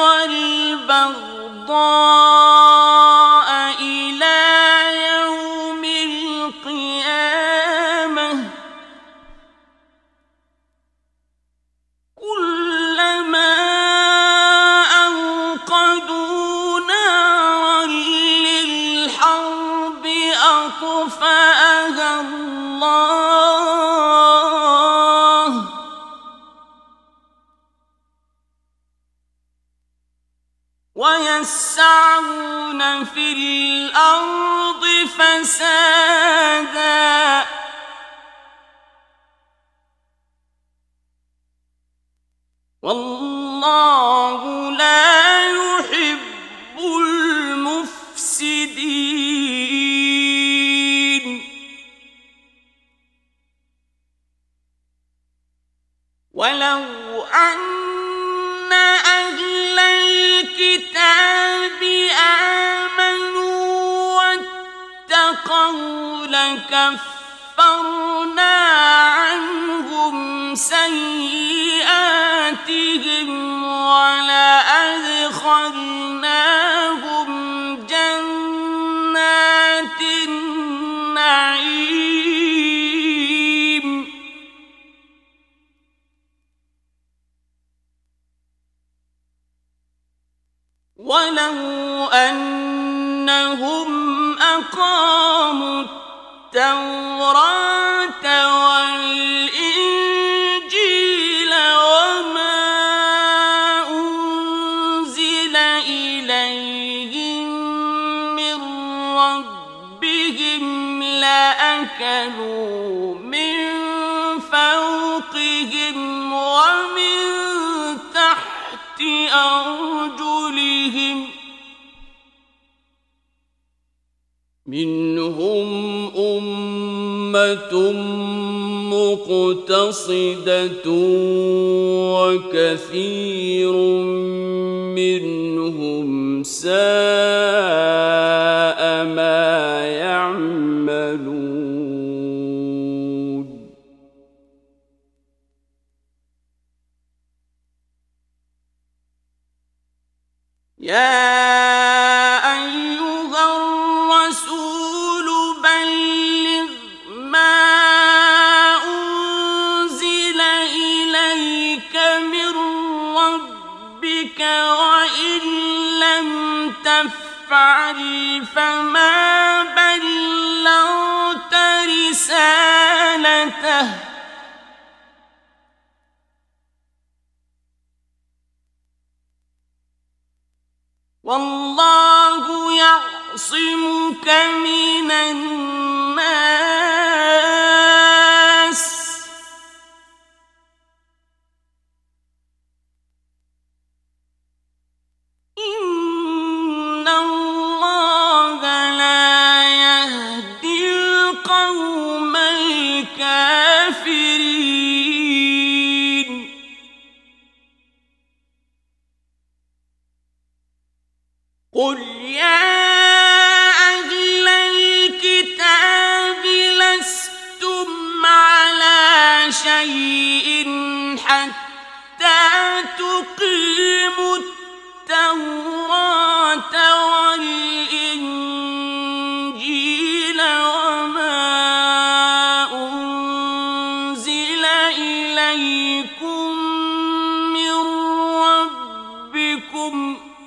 Speaker 1: والبغضاء إلى يوم القيامة كلما أوقدوا نارا للحرب أطفأها الله ويسعون في الأرض فسادا والله لا يحب المفسدين ولو أن أهل الكتاب آمنوا واتقوا لكفرنا عنهم سيئاتهم ولأدخلناهم جنات النعيم ولو أنهم أقاموا التوراة والإنجيل وما أنزل إليهم من ربهم لأكلوا من فوقهم ومن تحت أرجلهم منهم أمة مقتصدة وكثير منهم ساء ما يعملون. يا فما بلغت رسالته والله يعصمك من الناس إن الله لا يهدي القوم الكافرين. قل يا أهل الكتاب لستم على شيء حتى تقيموا التوراة والإنجيل وما أنزل إليكم من ربكم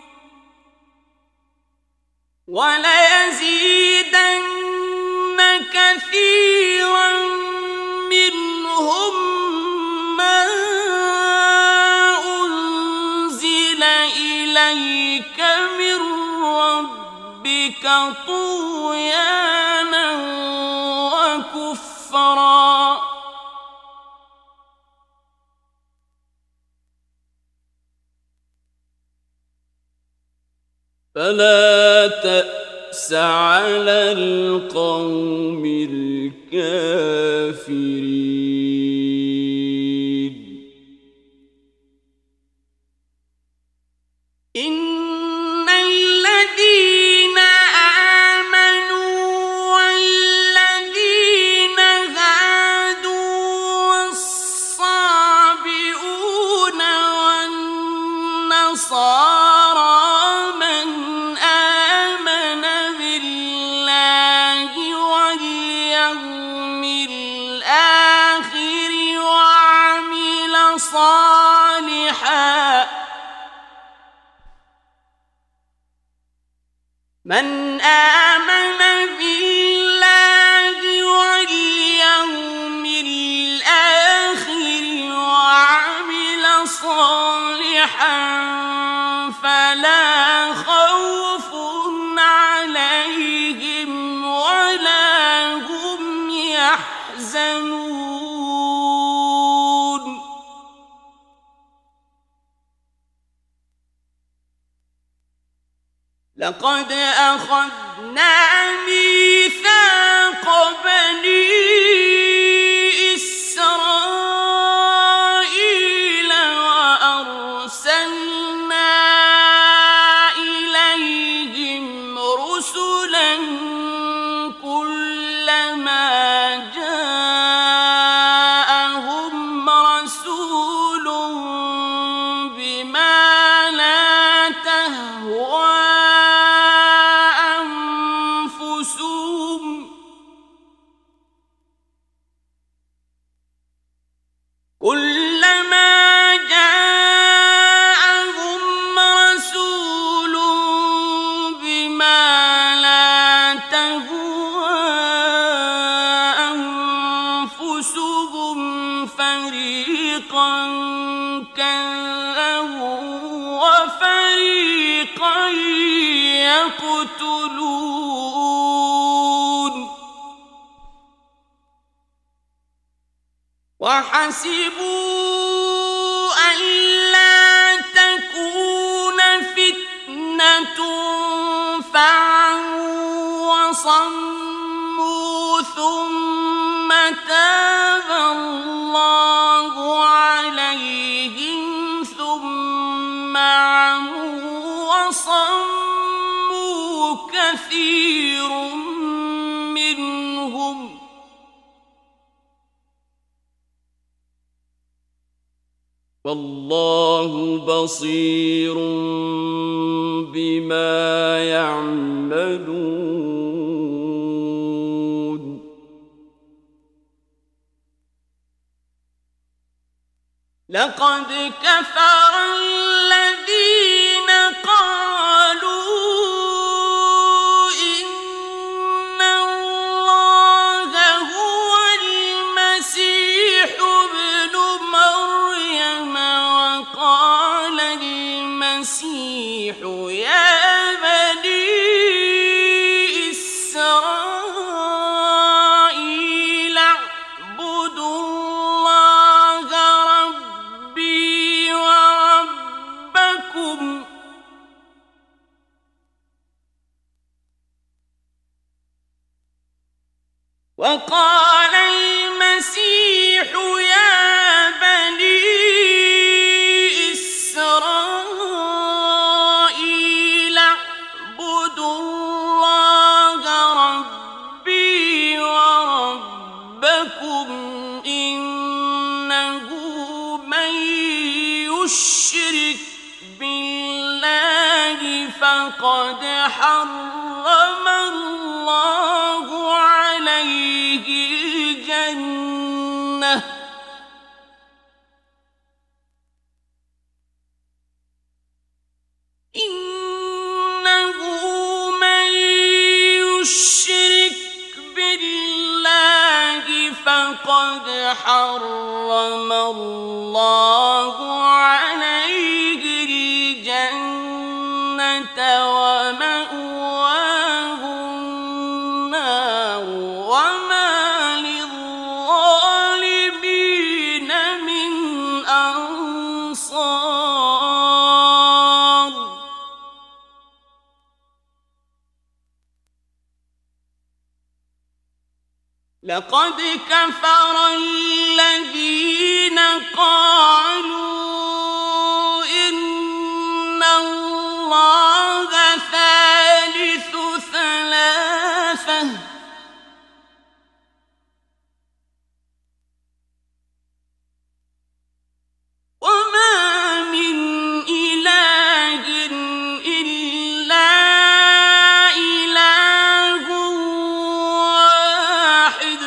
Speaker 1: وليزيدن كثيرا منهم ما أنزل إليك من ربك طغيانا وكفرا فلا تأس على القوم الكافرين. إن الذين آمنوا والذين هادوا والصابئون والنصارى من آمن بالله واليوم الآخر وعمل صالحا من آمن بالله واليوم الآخر وعمل صالحا فلا خوف عليهم ولا هم يحزنون. لقد أخذنا ميثاق بني إسرائيل وأرسلنا إليهم رسلا كلما جاءهم رسول بما لا تهوى فريقا كذبوا وفريقا يقتلون وحسبوا ألا تكون فتنة فعموا وصموا ثم تاب الله عليهم ثم عموا وصموا كثير منهم والله بصير بما يعملون لقد كفر الذين قالوا إن الله هو المسيح ابن مريم وقال المسيح يا بني إسرائيل اعبدوا الله ربي وربكم وقال المسيح يا بني إسرائيل اعبدوا الله ربي وربكم إنه من يشرك بالله فقد حرم الله عليه الجنة إنه من يشرك بالله فقد حرم الله عليه الجنة ومأواه النار وما للظالمين من أنصار لقد كفر الذين قالوا إن الله ثالث ثلاثة وما من إله إلا إله واحد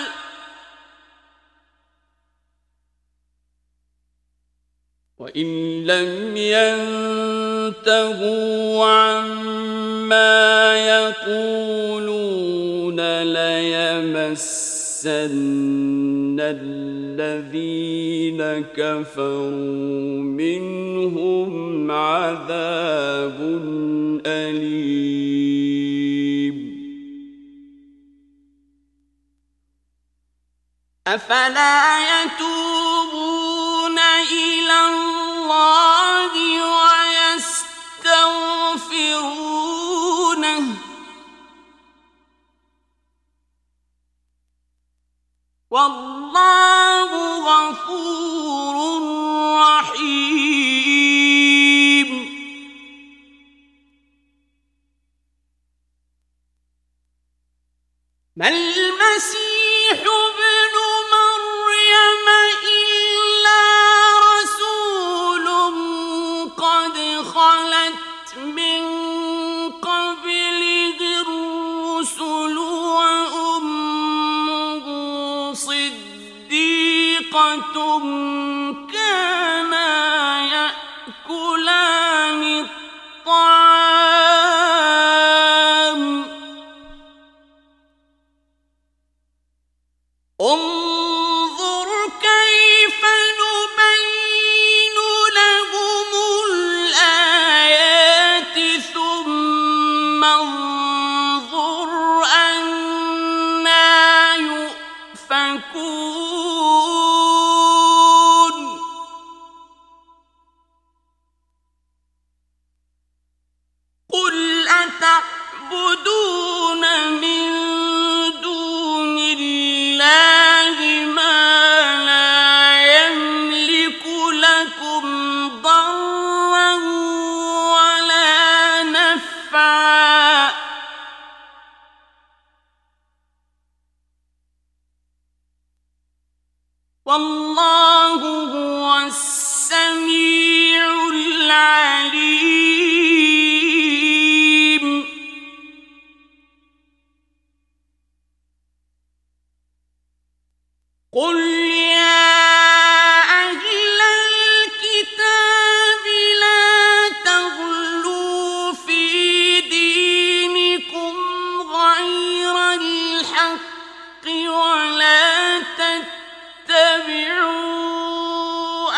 Speaker 1: وإن لم ينتهوا عما يقولون ليمسن الذين كفروا منهم عذاب أليم أفلا يتوبون إلى الله ويستغفرونه والله غفور رحيم ما المسيح ابن مريم إلا رسول قد خلت من قبله الرسل وأمه صديقة كانا يأكلان الطعام انظر كيف نبين يكون قل أتعبدون من دون الله ما لا يملك لكم ضرا ولا نفعا والله هو السميع العليم قل يا أهل الكتاب لا تغلوا في دينكم غير الحق ولا تتبعوا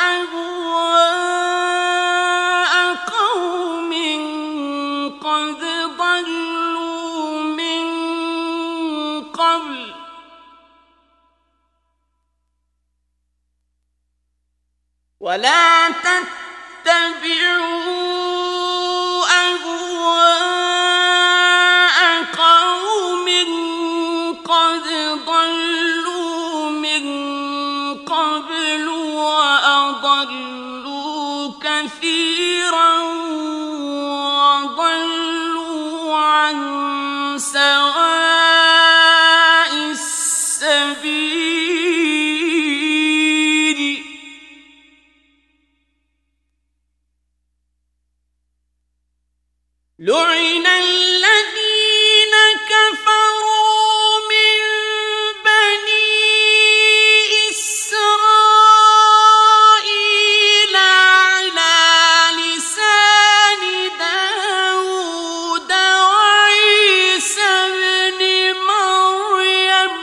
Speaker 1: أهواء قوم قد ضلوا من قبل ولا تتبعوا أهواء قوم قد ضلوا من قبل وأضلوا كثيرا وضلوا عن سواء السبيل لعن الذين كفروا من بني إسرائيل على لسان داود وعيسى ابن مريم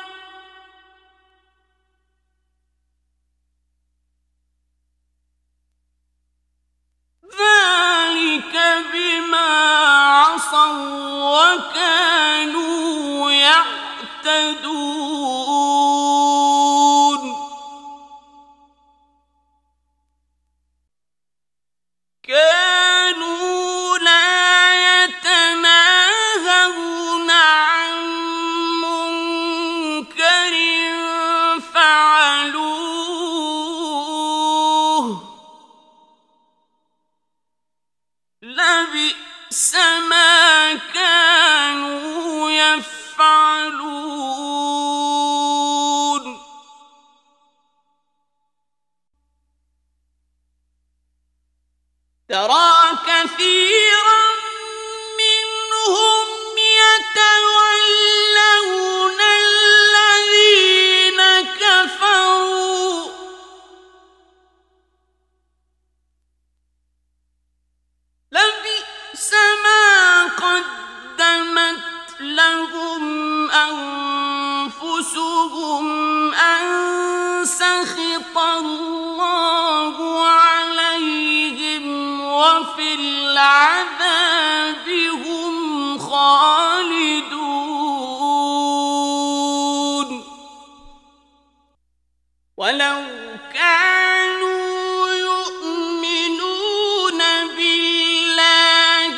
Speaker 1: ذلك بما عصوا وكانوا يعتدون كانوا لا يتناهون عن منكر فعلوه لبئس ما كانوا يفعلون ترى كثيرا منهم يتولون الذين كفروا لبئس ما قدمت لهم أنفسهم أن سخط الله عليهم وفي العذاب هم خالدون ولو كانوا يؤمنون بالله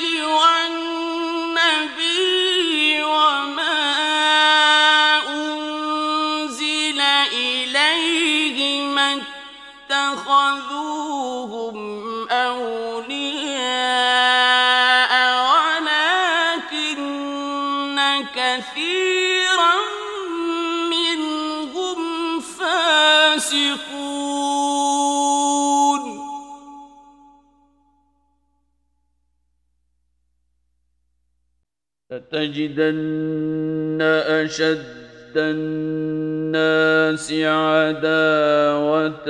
Speaker 1: والنبي وما أنزل إليه ما اتخذوهم أولياء ولكن كثيرا منهم فاسقون
Speaker 2: لتجدن أشد الناس عداوة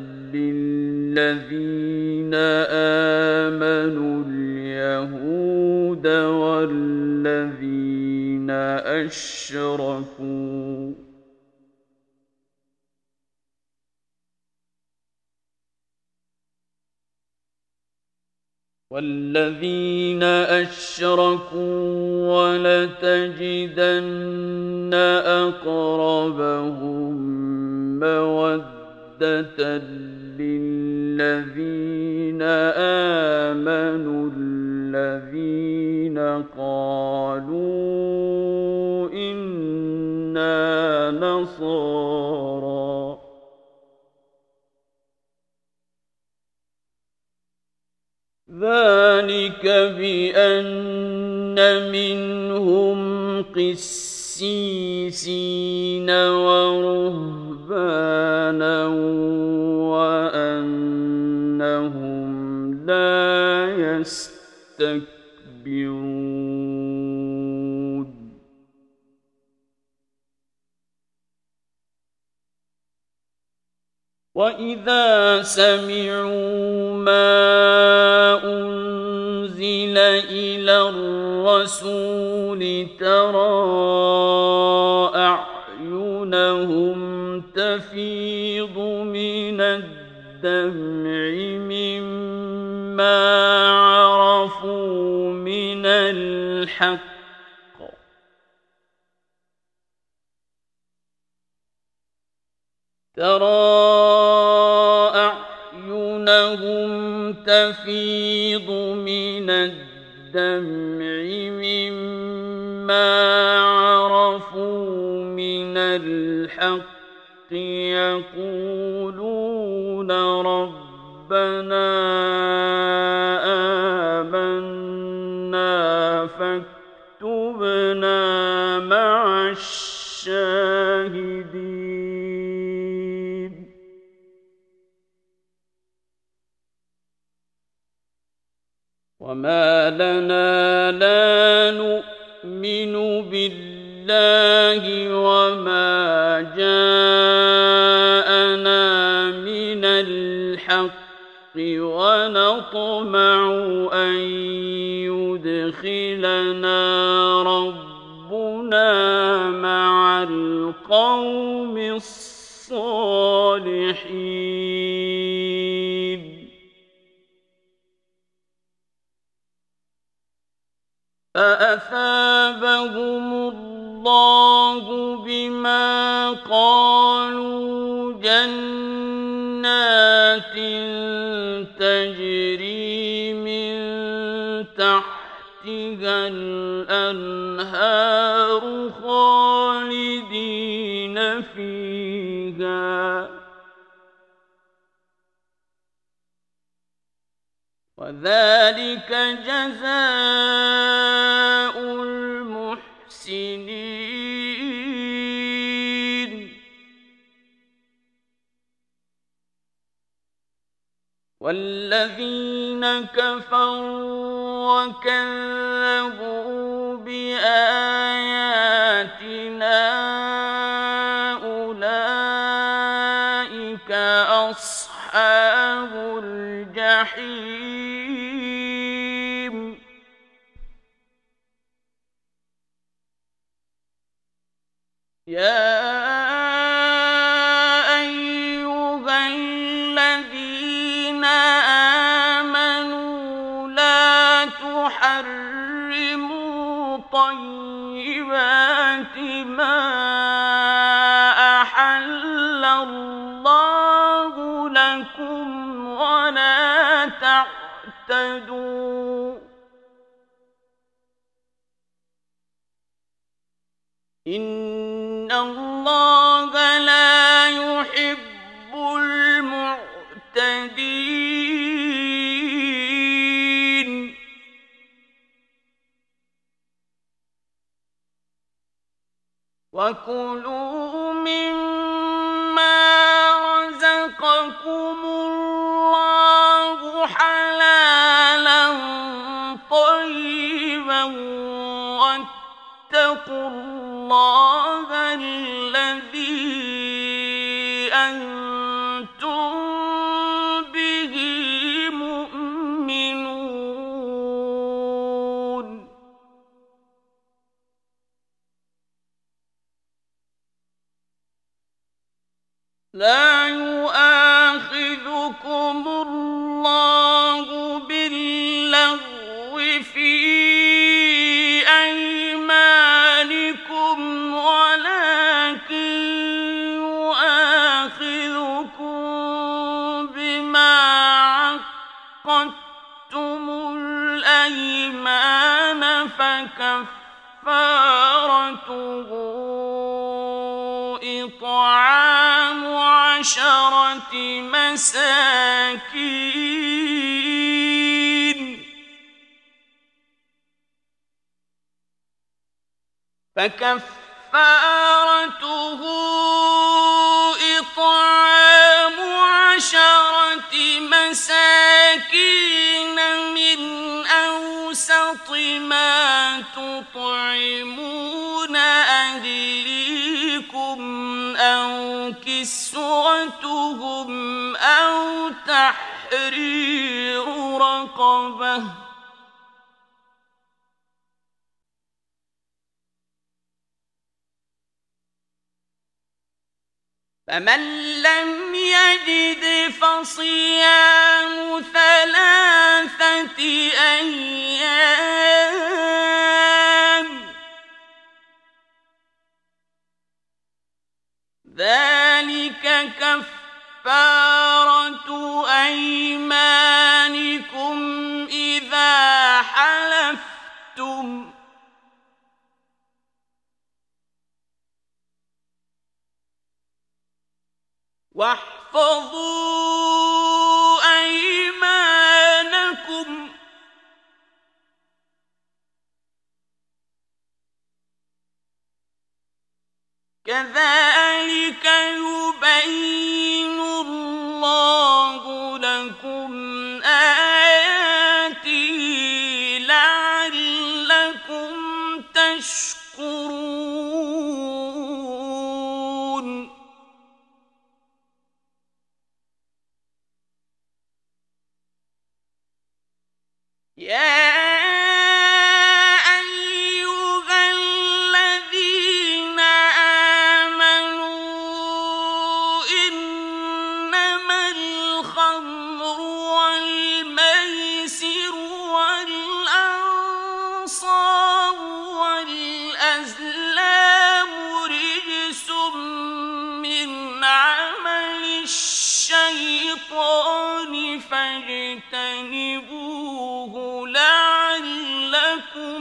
Speaker 2: للذين آمنوا اليهود والذين أشركوا والذين أشركوا ولتجدن أقربهم مودة للذين آمنوا الذين قالوا إنا نصارى ذلك بأن منهم قسيسين ورهبانا وأنهم لا يستكبرون وَإِذَا سَمِعُوا مَا أُنزِلَ إِلَى الرَّسُولِ تَرَىٰ أَعْيُنَهُمْ تَفِيضُ مِنَ الدَّمْعِ مِمَّا عَرَفُوا مِنَ الْحَقِّ تَرَىٰ أَعْيُنَهُمْ تَفِيضُ مِنَ الدَّمْعِ مِمَّا عَرَفُوا مِنَ الْحَقِّ يَقُولُونَ رَبَّنَا آمَنَّا فَاكْتُبْنَا مَعَ الشَّاهِدِينَ وَمَا لَنَا لَا نُؤْمِنُ بِاللَّهِ وَمَا جَاءَنَا مِنَ الْحَقِّ وَنَطْمَعُ أَن يُدْخِلَنَا رَبُّنَا مَعَ الْقَوْمِ الصَّالِحِينَ فَأَثَابَهُمُ اللَّهُ بِمَا قَالُوا جَنَّاتٍ تَجْرِي مِن تَحْتِهَا الْأَنْهَارُ خَالِدِينَ فِيهَا وَذَلِكَ جَزَاءُ الْمُحْسِنِينَ وَالَّذِينَ كَفَرُوا وَكَذَّبُوا بِآيَاتِنَا أُولَئِكَ أَصْحَابُ الْجَحِيمِ يَا أَيُّهَا الَّذِينَ آمَنُوا لَا تُحَرِّمُوا طَيِّبَاتِ مَا أَحَلَّ اللَّهُ لَكُمْ وَلَا تَعْتَدُوا إِنَّ اللَّهَ لَا يُحِبُّ الْمُعْتَدِينَ وَكُلُوا مِمَّا رَزَقَكُمُ اللَّهُ حَلَالًا طَيِّبًا وَاتَّقُوا اللَّهَ الَّذِي أَنتُم بِهِ مُؤْمِنُونَ لا يؤاخذكم الله باللغو فكفارته إطعام عشرة مساكين فكفارته إطعام عشرة مساكين من أوسط ما تطعمون أهليكم أو كسوتهم أو تحرير رقبة فمن لم يجد فصيام ثلاثة أيام ذلك كفارة أيمانكم إذا حلفتم واحفظوا أيمانكم كذلك يبين الله لكم آياته لعلكم تشكرون يا أيها الذين آمنوا إنما الخمر والميسر والأنصاب والأزلام رجس من عمل الشيطان فاجتنبوه لعلكم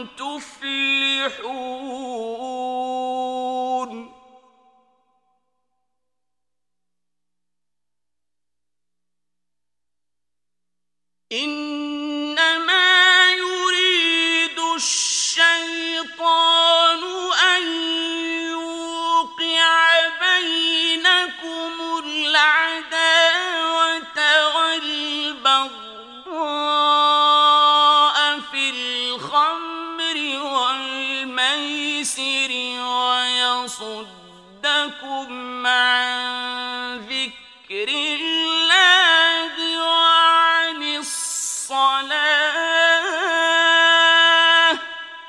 Speaker 2: تفلحون إنما يريد الشيطان أن يوقع بينكم العداوة والبغضاء في الخمر والميسر ويصدكم عن ذكر الله وعن الصلاة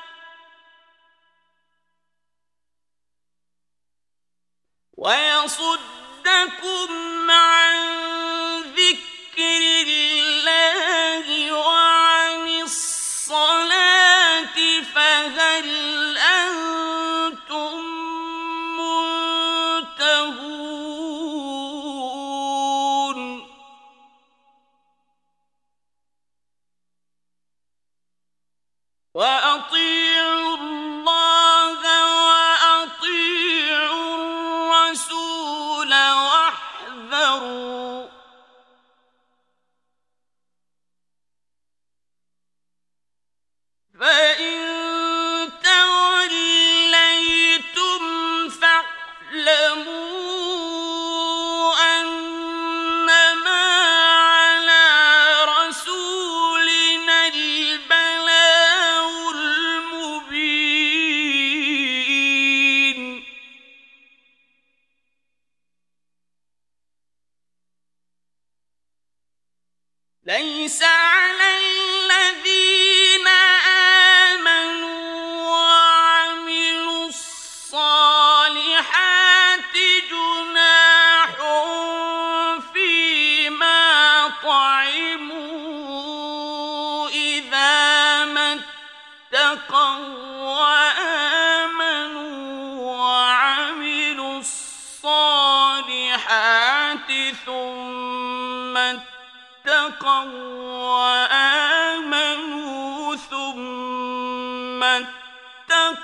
Speaker 2: ويصدكم عن ذكر الله وعن الصلاة فهل أنتم منتهون وأطيعوا الله وأطيعوا الرسول واحذروا فإن توليتم فاعلموا أنما على رسولنا البلاغ المبين ليس على الذين آمنوا وعملوا الصالحات جناح فيما طعموا إذا ما اتقوا وآمنوا وعملوا الصالحات ثم اتقوا وآمنوا ثم اتقوا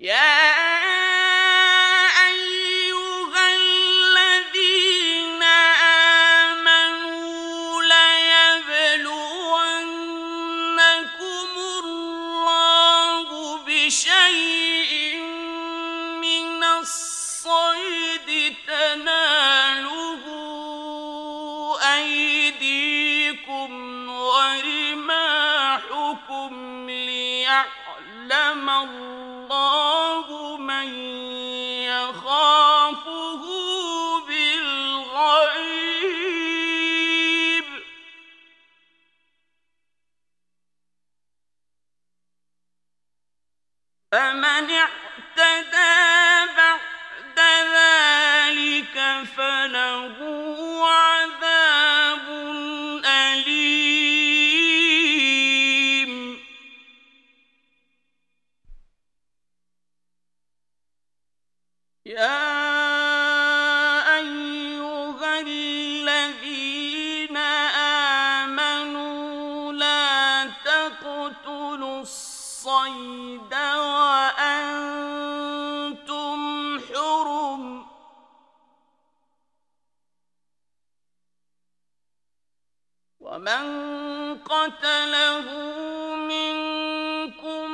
Speaker 1: يا أيها الذين آمنوا ليبلونكم الله بشيء من الصيد تناله أيديكم ورماحكم ليعلم الله من يخافه بالغيب فمن اعتدى بعد ذلك فله عذاب أليم. يا أيها الذين آمنوا لا تقتلوا الصيد وأنتم حرم ومن قتله منكم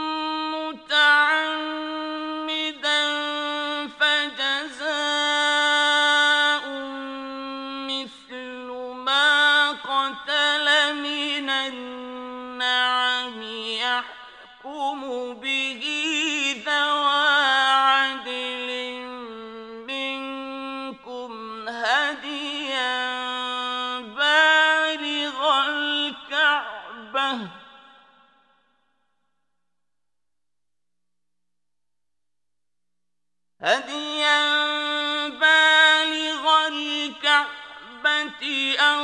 Speaker 1: متعمدا فجزاء مثل ما قتل من النعم يحكم به ذوى عدل منكم هديا بالغ الكعبة هديا بالغ الكعبة أو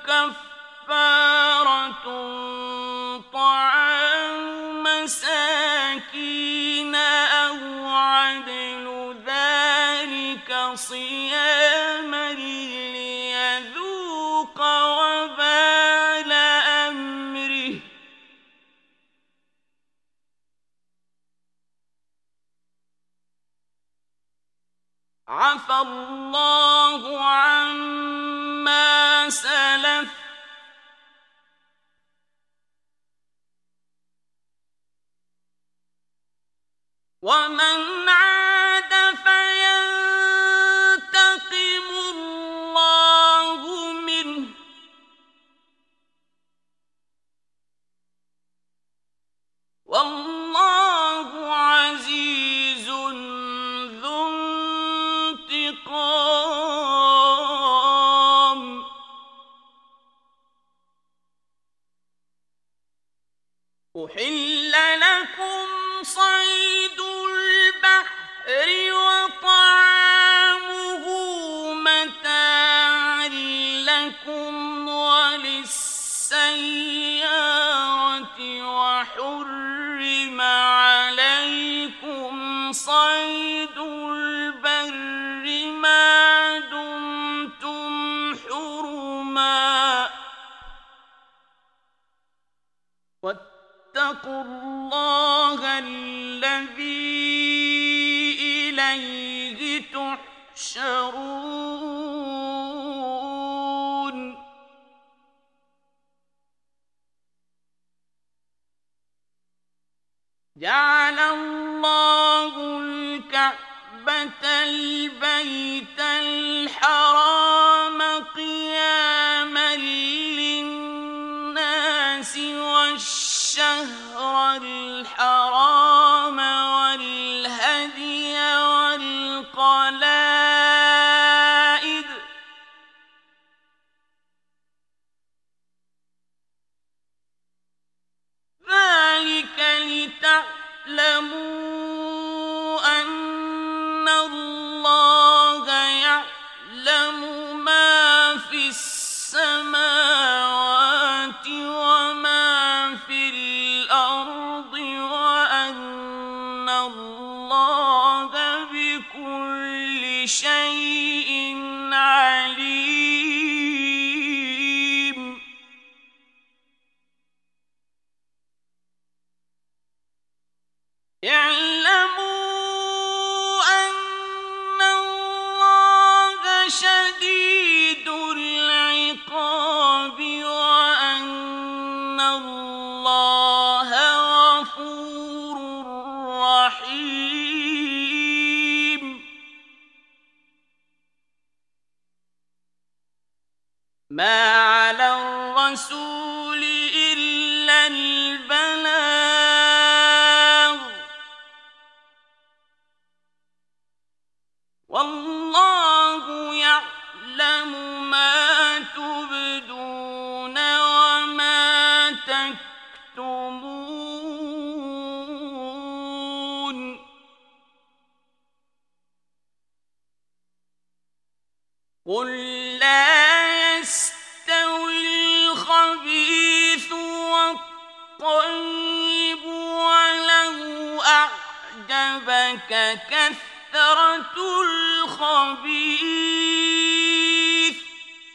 Speaker 1: كفارة طعام مساكين أو عدل ذلك صياما ليذوق وبال أمره عفى الله عما سلف ومن عاد فينتقم الله منه والله عزيز ذو انتقام. أحل لكم صيد البحر وطعامه متاعا لكم وللسيارة وحرم عليكم صيد البر ما دمتم حرما واتقوا الله الذي إليه تحشرون. جعل الله الكعبة البيت الحرام قياما للناس والشهر الحرام والهدي والقلائد ذلك لتعلموا أن الله يعلم ما في السماوات وما في الأرض وأن الله بكل شيء عليم. اعلموا اللَّهَ غَفُورٌ رَّحِيمٌ. مَا عَلَى الرَّسُولِ إِلَّا الْبَلَاغُ ۗ وَاللَّهُ يَعْلَمُ مَا تُبْدُونَ وَمَا تَكْتُمُونَ. قُل لَّا يَسْتَوِي الْخَبِيثُ وَالطَّيِّبُ وَلَوْ أَعْجَبَكَ كَثْرَةُ الْخَبِيثِ ۚ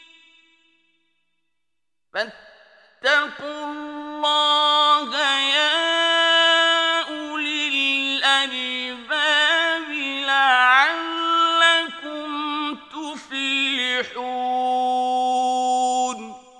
Speaker 1: فَاتَّقُوا اللَّهَ يَا أُولِي الْأَلْبَابِ لَعَلَّكُمْ تُفْلِحُونَ.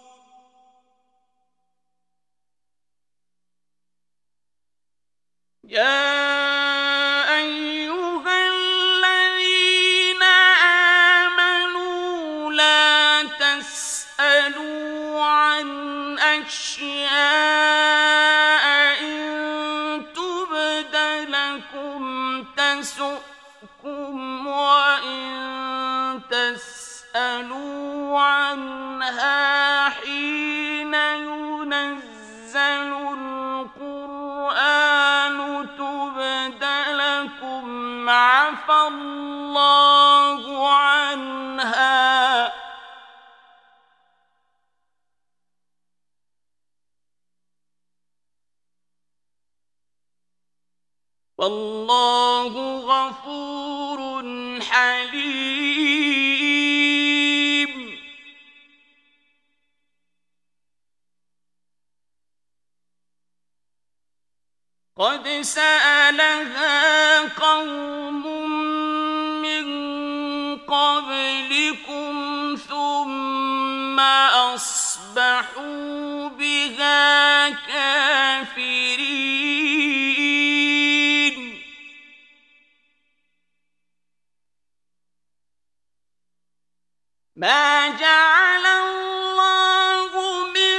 Speaker 1: يَا أَيُّهَا الَّذِينَ آمَنُوا لَا تَسْأَلُوا عَنْ أَشْيَاءَ إِن تُبْدَ لَكُمْ تَسُؤْكُمْ وَإِن تَسْأَلُوا عَنْهَا حِينَ يُنَزَّلُ الْقُرْآنُ تُبْدَ لَكُمْ عَفَا اللَّهُ عَنْهَا ۗ وَاللَّهُ غَفُورٌ حَلِيمٌ. قَدْ سَأَلَهَا قَوْمٌ مِّن قَبْلِكُمْ ثُمَّ أَصْبَحُوا بِهَا كَافِرِينَ. مَا جَعَلَ اللَّهُ مِن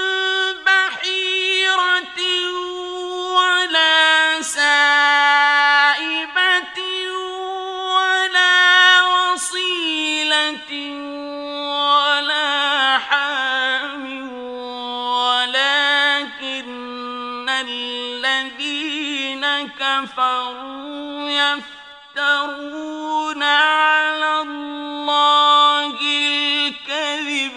Speaker 1: بَحِيرَةٍ وَلَا سَائِبَةٍ وَلَا وَصِيلَةٍ وَلَا حَامٍ وَلَٰكِنَّ الَّذِينَ كَفَرُوا يَفْتَرُونَ عَلَى اللَّهِ الْكَذِبَ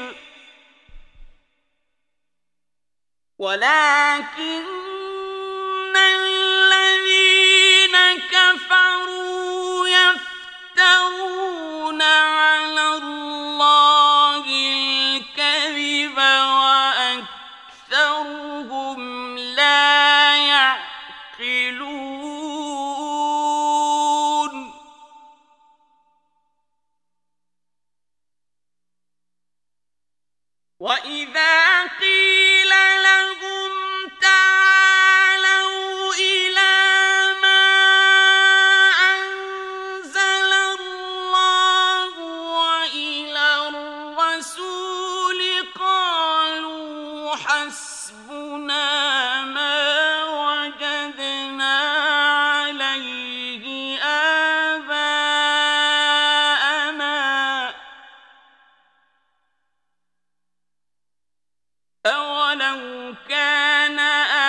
Speaker 1: وَلَٰكِنَّ الَّذِينَ كَفَرُوا يَفْتَرُونَ عَلَى اللَّهِ الْكَذِبَ وَأَكْثَرُهُمْ لَا يَعْقِلُونَ. وَإِذَا قِيلَ لَهُمْ تَعَالَوْا إِلَىٰ مَا أَنزَلَ اللَّهُ وَإِلَى الرَّسُولِ قَالُوا حَسْبُنَا مَا وَجَدْنَا عَلَيْهِ آبَاءَنَا ۚ أَوَلَوْ كَانَ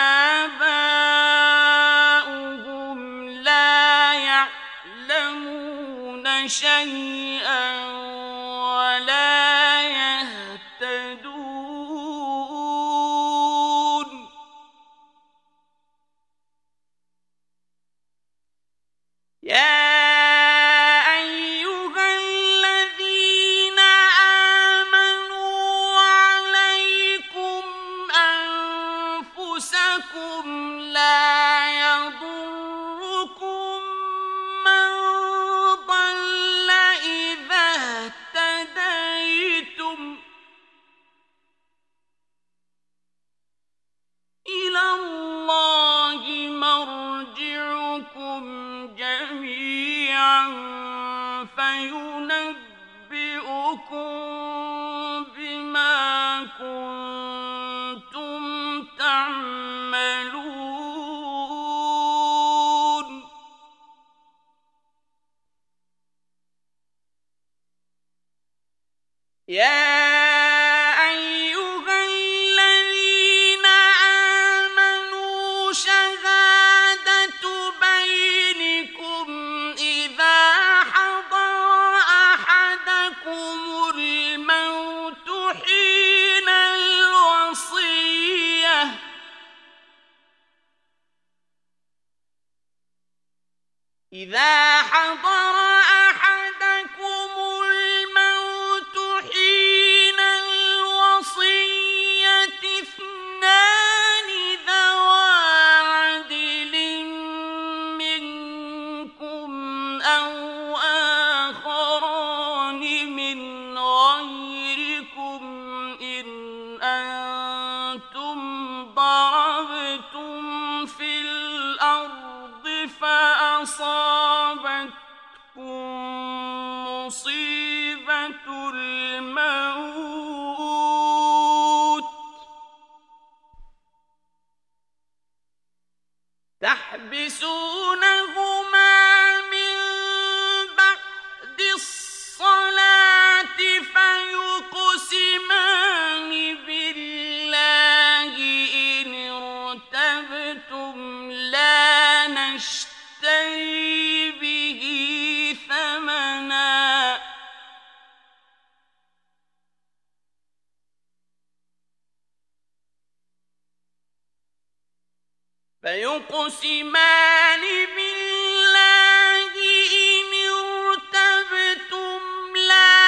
Speaker 1: آبَاؤُهُمْ لَا يَعْلَمُونَ شَيْئًا وَلَا يَهْتَدُونَ. يَا أَيُّهَا الَّذِينَ آمَنُوا عَلَيْكُمْ أَنفُسَكُمْ لَا يَضُرُّكُم مَّن ضَلَّ إِذَا اهْتَدَيْتُمْ إِلَى
Speaker 2: يرجعكم جميعا فينبئكم بما كنتم تعملون يا إذا حضر أحدكم الموت حين الوصية اثنان ذوى عدل منكم أو آخران من غيركم إن أنتم ضربتم في الأرض فأصابتكم مصيبة الموت تحبسونهما من بعد الصلاة فيقسمان بالله إن ارتبتم لا نشتري به ثمنا فيقسمان بالله إن ارتبتم لا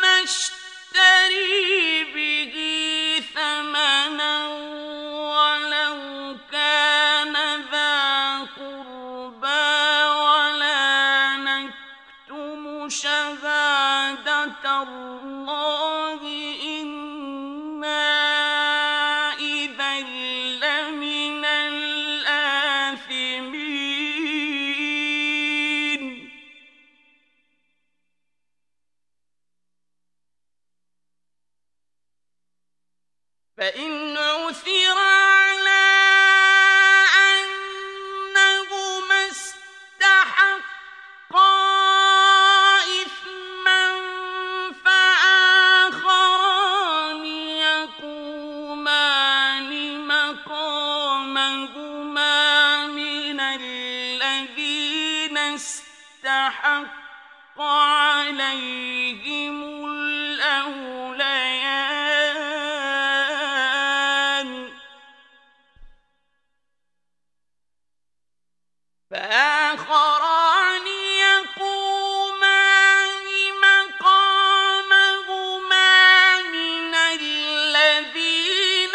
Speaker 2: نشتري به ثمنا ولو كان ذا قربى ولا نكتم شهادة الله إنا إذا لمن الآثمين فإن عثر على أنهما استحقا إثما فآخران يقومان مقامهما من الذين استحق عليهم الأوليان فآخران يقومان مقامهما من الذين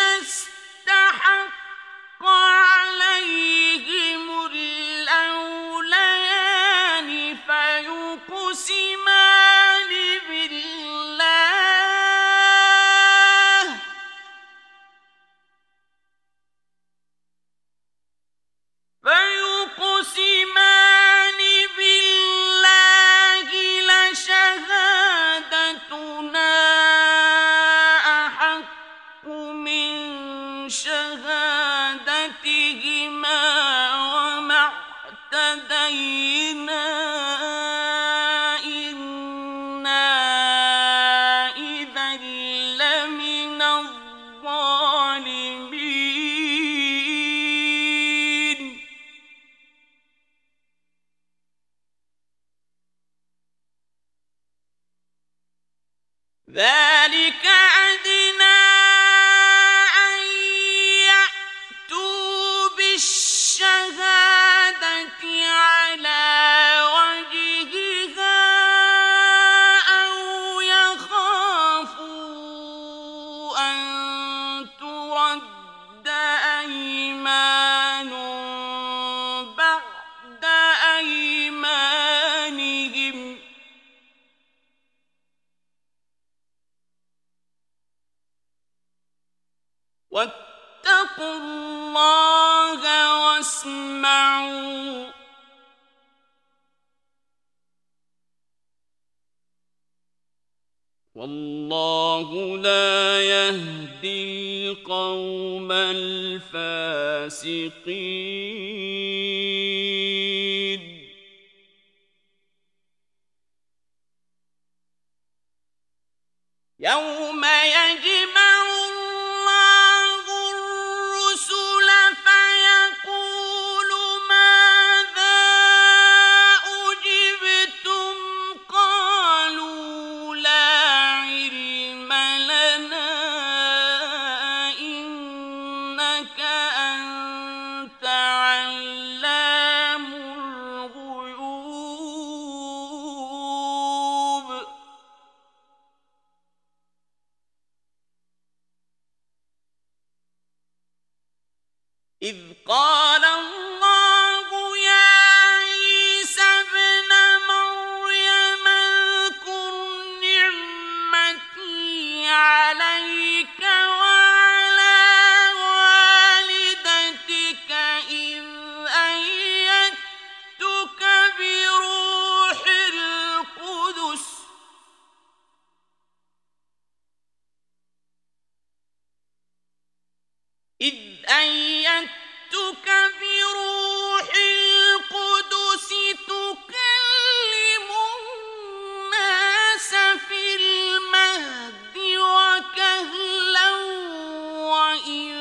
Speaker 2: استحق عليهم الأوليان فيقسمان بالله فيقسمان بالله لشهادتنا أحق من شهادتهما وما اعتدينا إنا إذا لمن الظالمين ذلك أدنى أن يأتوا بالشهادة
Speaker 1: واسمعوا والله لا يهدي القوم الفاسقين يوم يجمع الله الرسل فيقول ماذا أجبتم قالوا لا علم لنا إنك أنت علام الغيوب إذ قال الله يا عيسى ابن مريم اذكر نعمتي عليك وعلى والدتك إذ أيدتك بروح القدس إذ أيدتك بروح القدس تكلم الناس في المهد وكهلا وإذ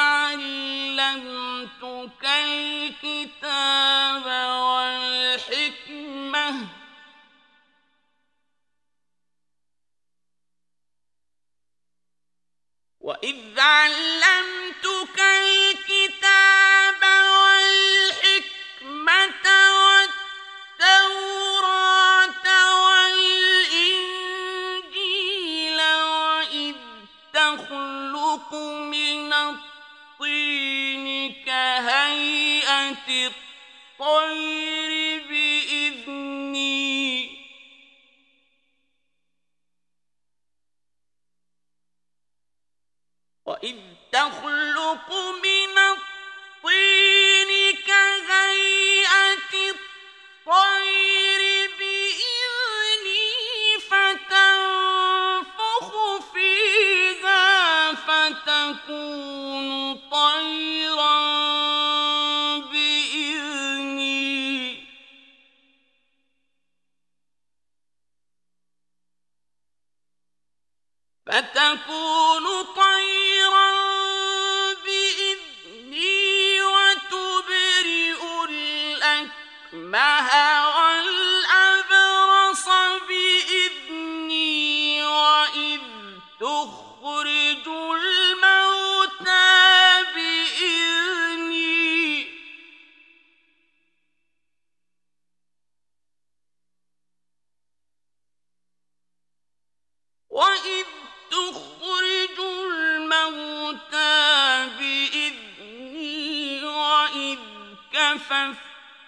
Speaker 1: علمتك الكتاب والحكمة وإذ علمتك الكتاب والحكمة والتوراة والإنجيل وإذ تخلق من الطين كهيئة الطير بإذني وإذ تخلق من الطين كهيئة الطير بإذني فتنفخ فيها فتكون طيرا بإذني فتكون طيرا بإذني وتبرئ الأكمه والأبرص بإذني وإذ تخرج الموتى بإذني وإذ تخرج الموتى بإذني وإذ كففت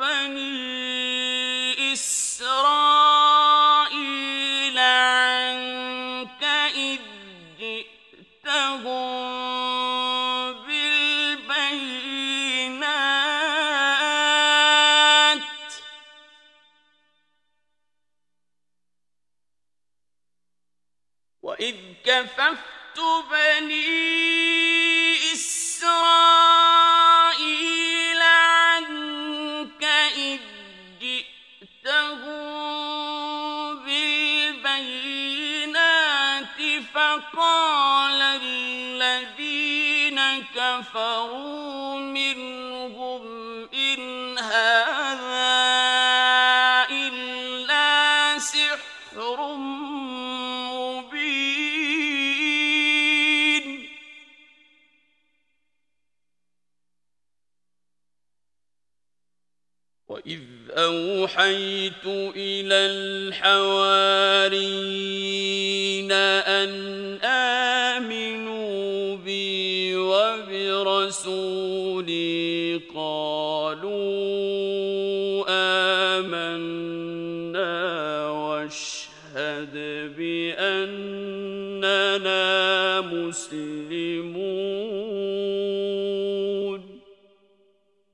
Speaker 1: بني إسرائيل عنك إذ جئتهم بالبينات وإذ كففت بني إسرائيل عنك إذ جئتهم بالبينات فقال الذين كفروا منهم إن هذا إلا سحر وإذ أوحيت إلى الحواريين أن آمنوا بي وبرسولي قالوا آمنا واشهد بأننا مسلمون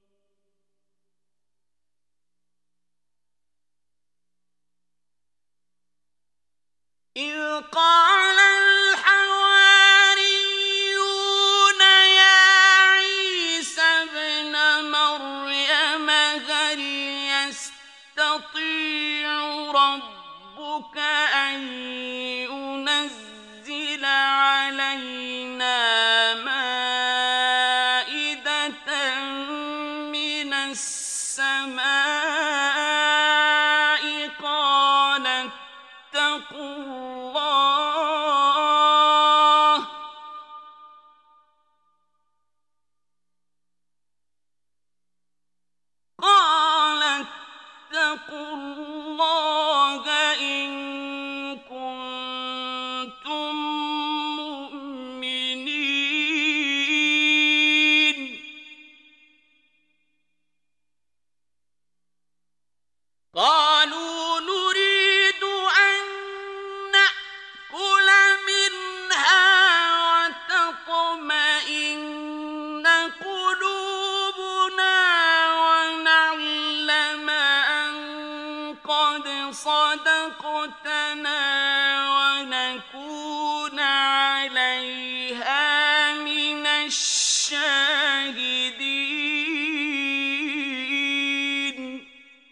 Speaker 2: السماء قال اتقوا الله قال اتقوا الله إن كنتم مؤمنين قالوا نريد أن نأكل منها وتطمئن قلوبنا ونعلم أن قد صدقتنا ونكون عليها من الشاهدين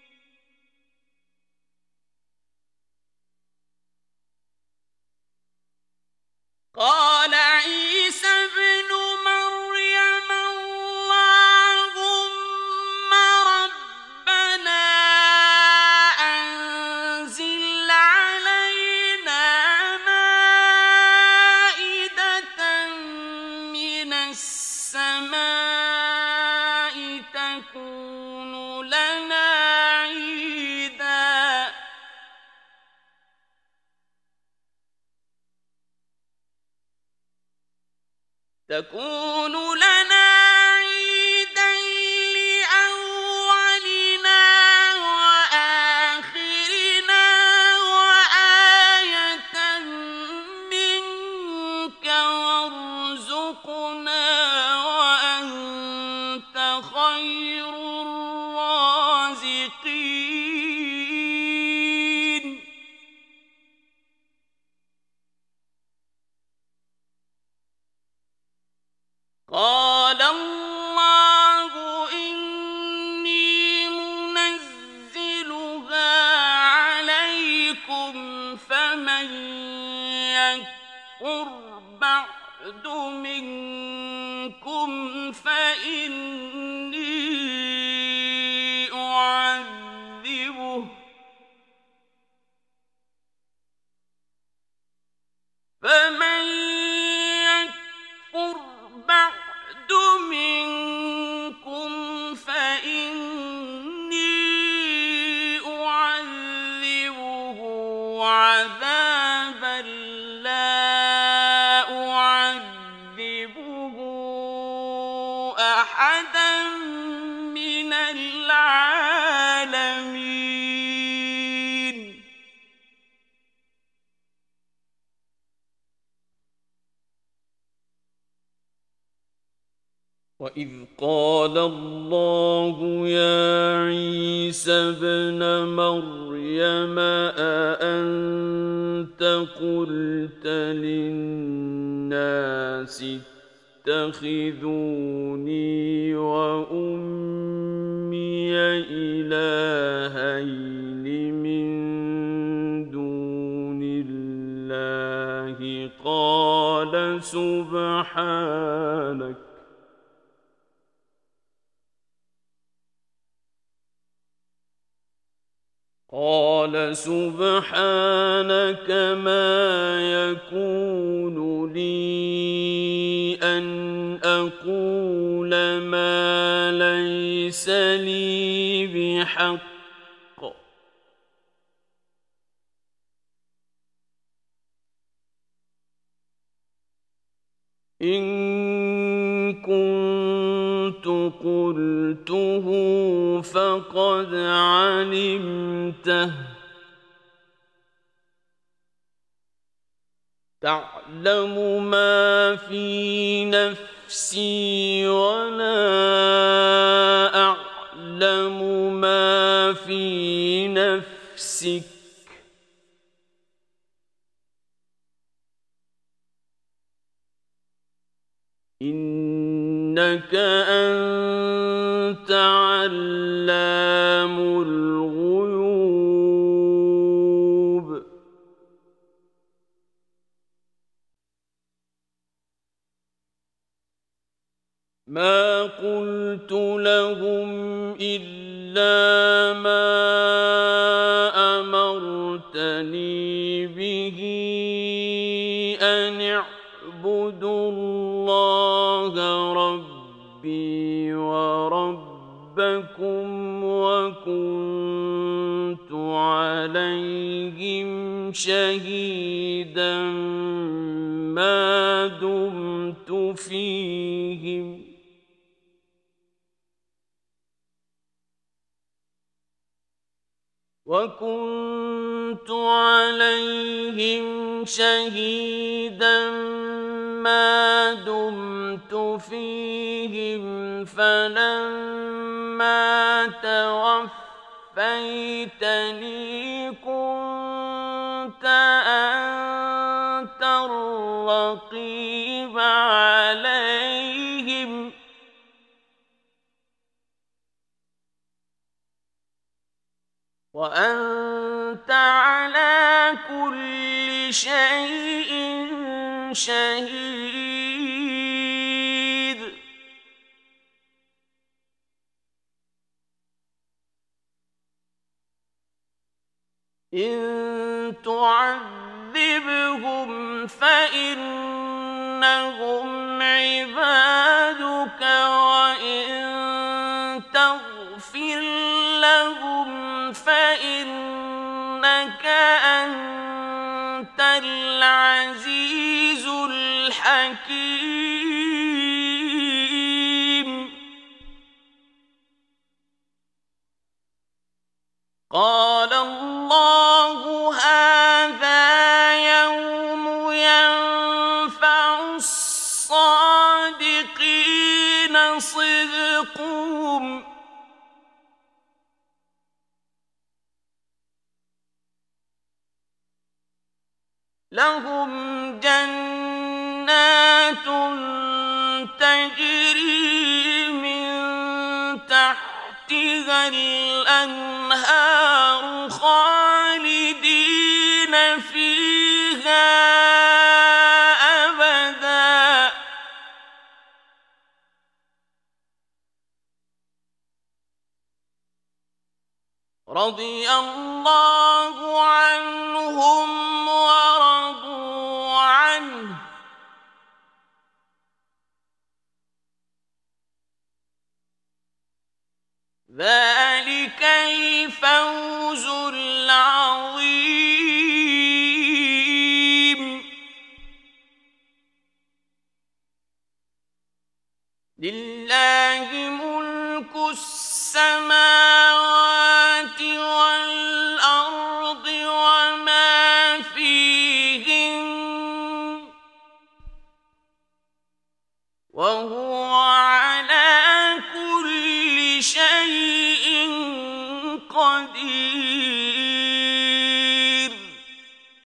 Speaker 2: قال عيسى ابن مريم اللهم ربنا أنزل علينا مائدة من السماء تكون لنا عيدا تكون لنا عيدا لأولنا وآخرنا وآية منك وارزقنا وأنت خير الرازقين قال الله إني منزلها عليكم فمن يكفر بعد منكم فإني أعذبه فمن يكفر بعد منكم فإني أعذبه عذابا لا أعذبه أحدا من العالمين وإذ قال الله يا عيسى ابن مريم أأنت قلت للناس اتخذوني وأمي إلهين من دون الله قال سبحانك قال سبحانك ما يكون لي أن أقول ما ليس لي بحق إن كنت قلته فقد علمته تعلم ما في نفسي ولا أعلم ما في نفسك إنك أنت علام الغيوب ما قلت
Speaker 1: قلت لهم إلا ما أمرتني به أن اعبدوا الله ربي وربكم وكنت عليهم شهيدا ما دمت فيهم وكنت عليهم شهيدا ما دمت فيهم فلما توفيتني كنت أنت الرقيب عليهم وأنت على كل شيء شهيد إن تعذبهم فإنهم عبادك وإن تغفر لهم فإنك أنت العزيز الحكيم قال الله هذا يوم ينفع الصادقين صدقهم لهم جنات تجري من تحتها الأنهار خالدين فيها أبدا رضي الله عنهم ورضوا عنه ذلك الفوز العظيم لله ملك السماوات والأرض وما فيهن وهو على كل شيء قدير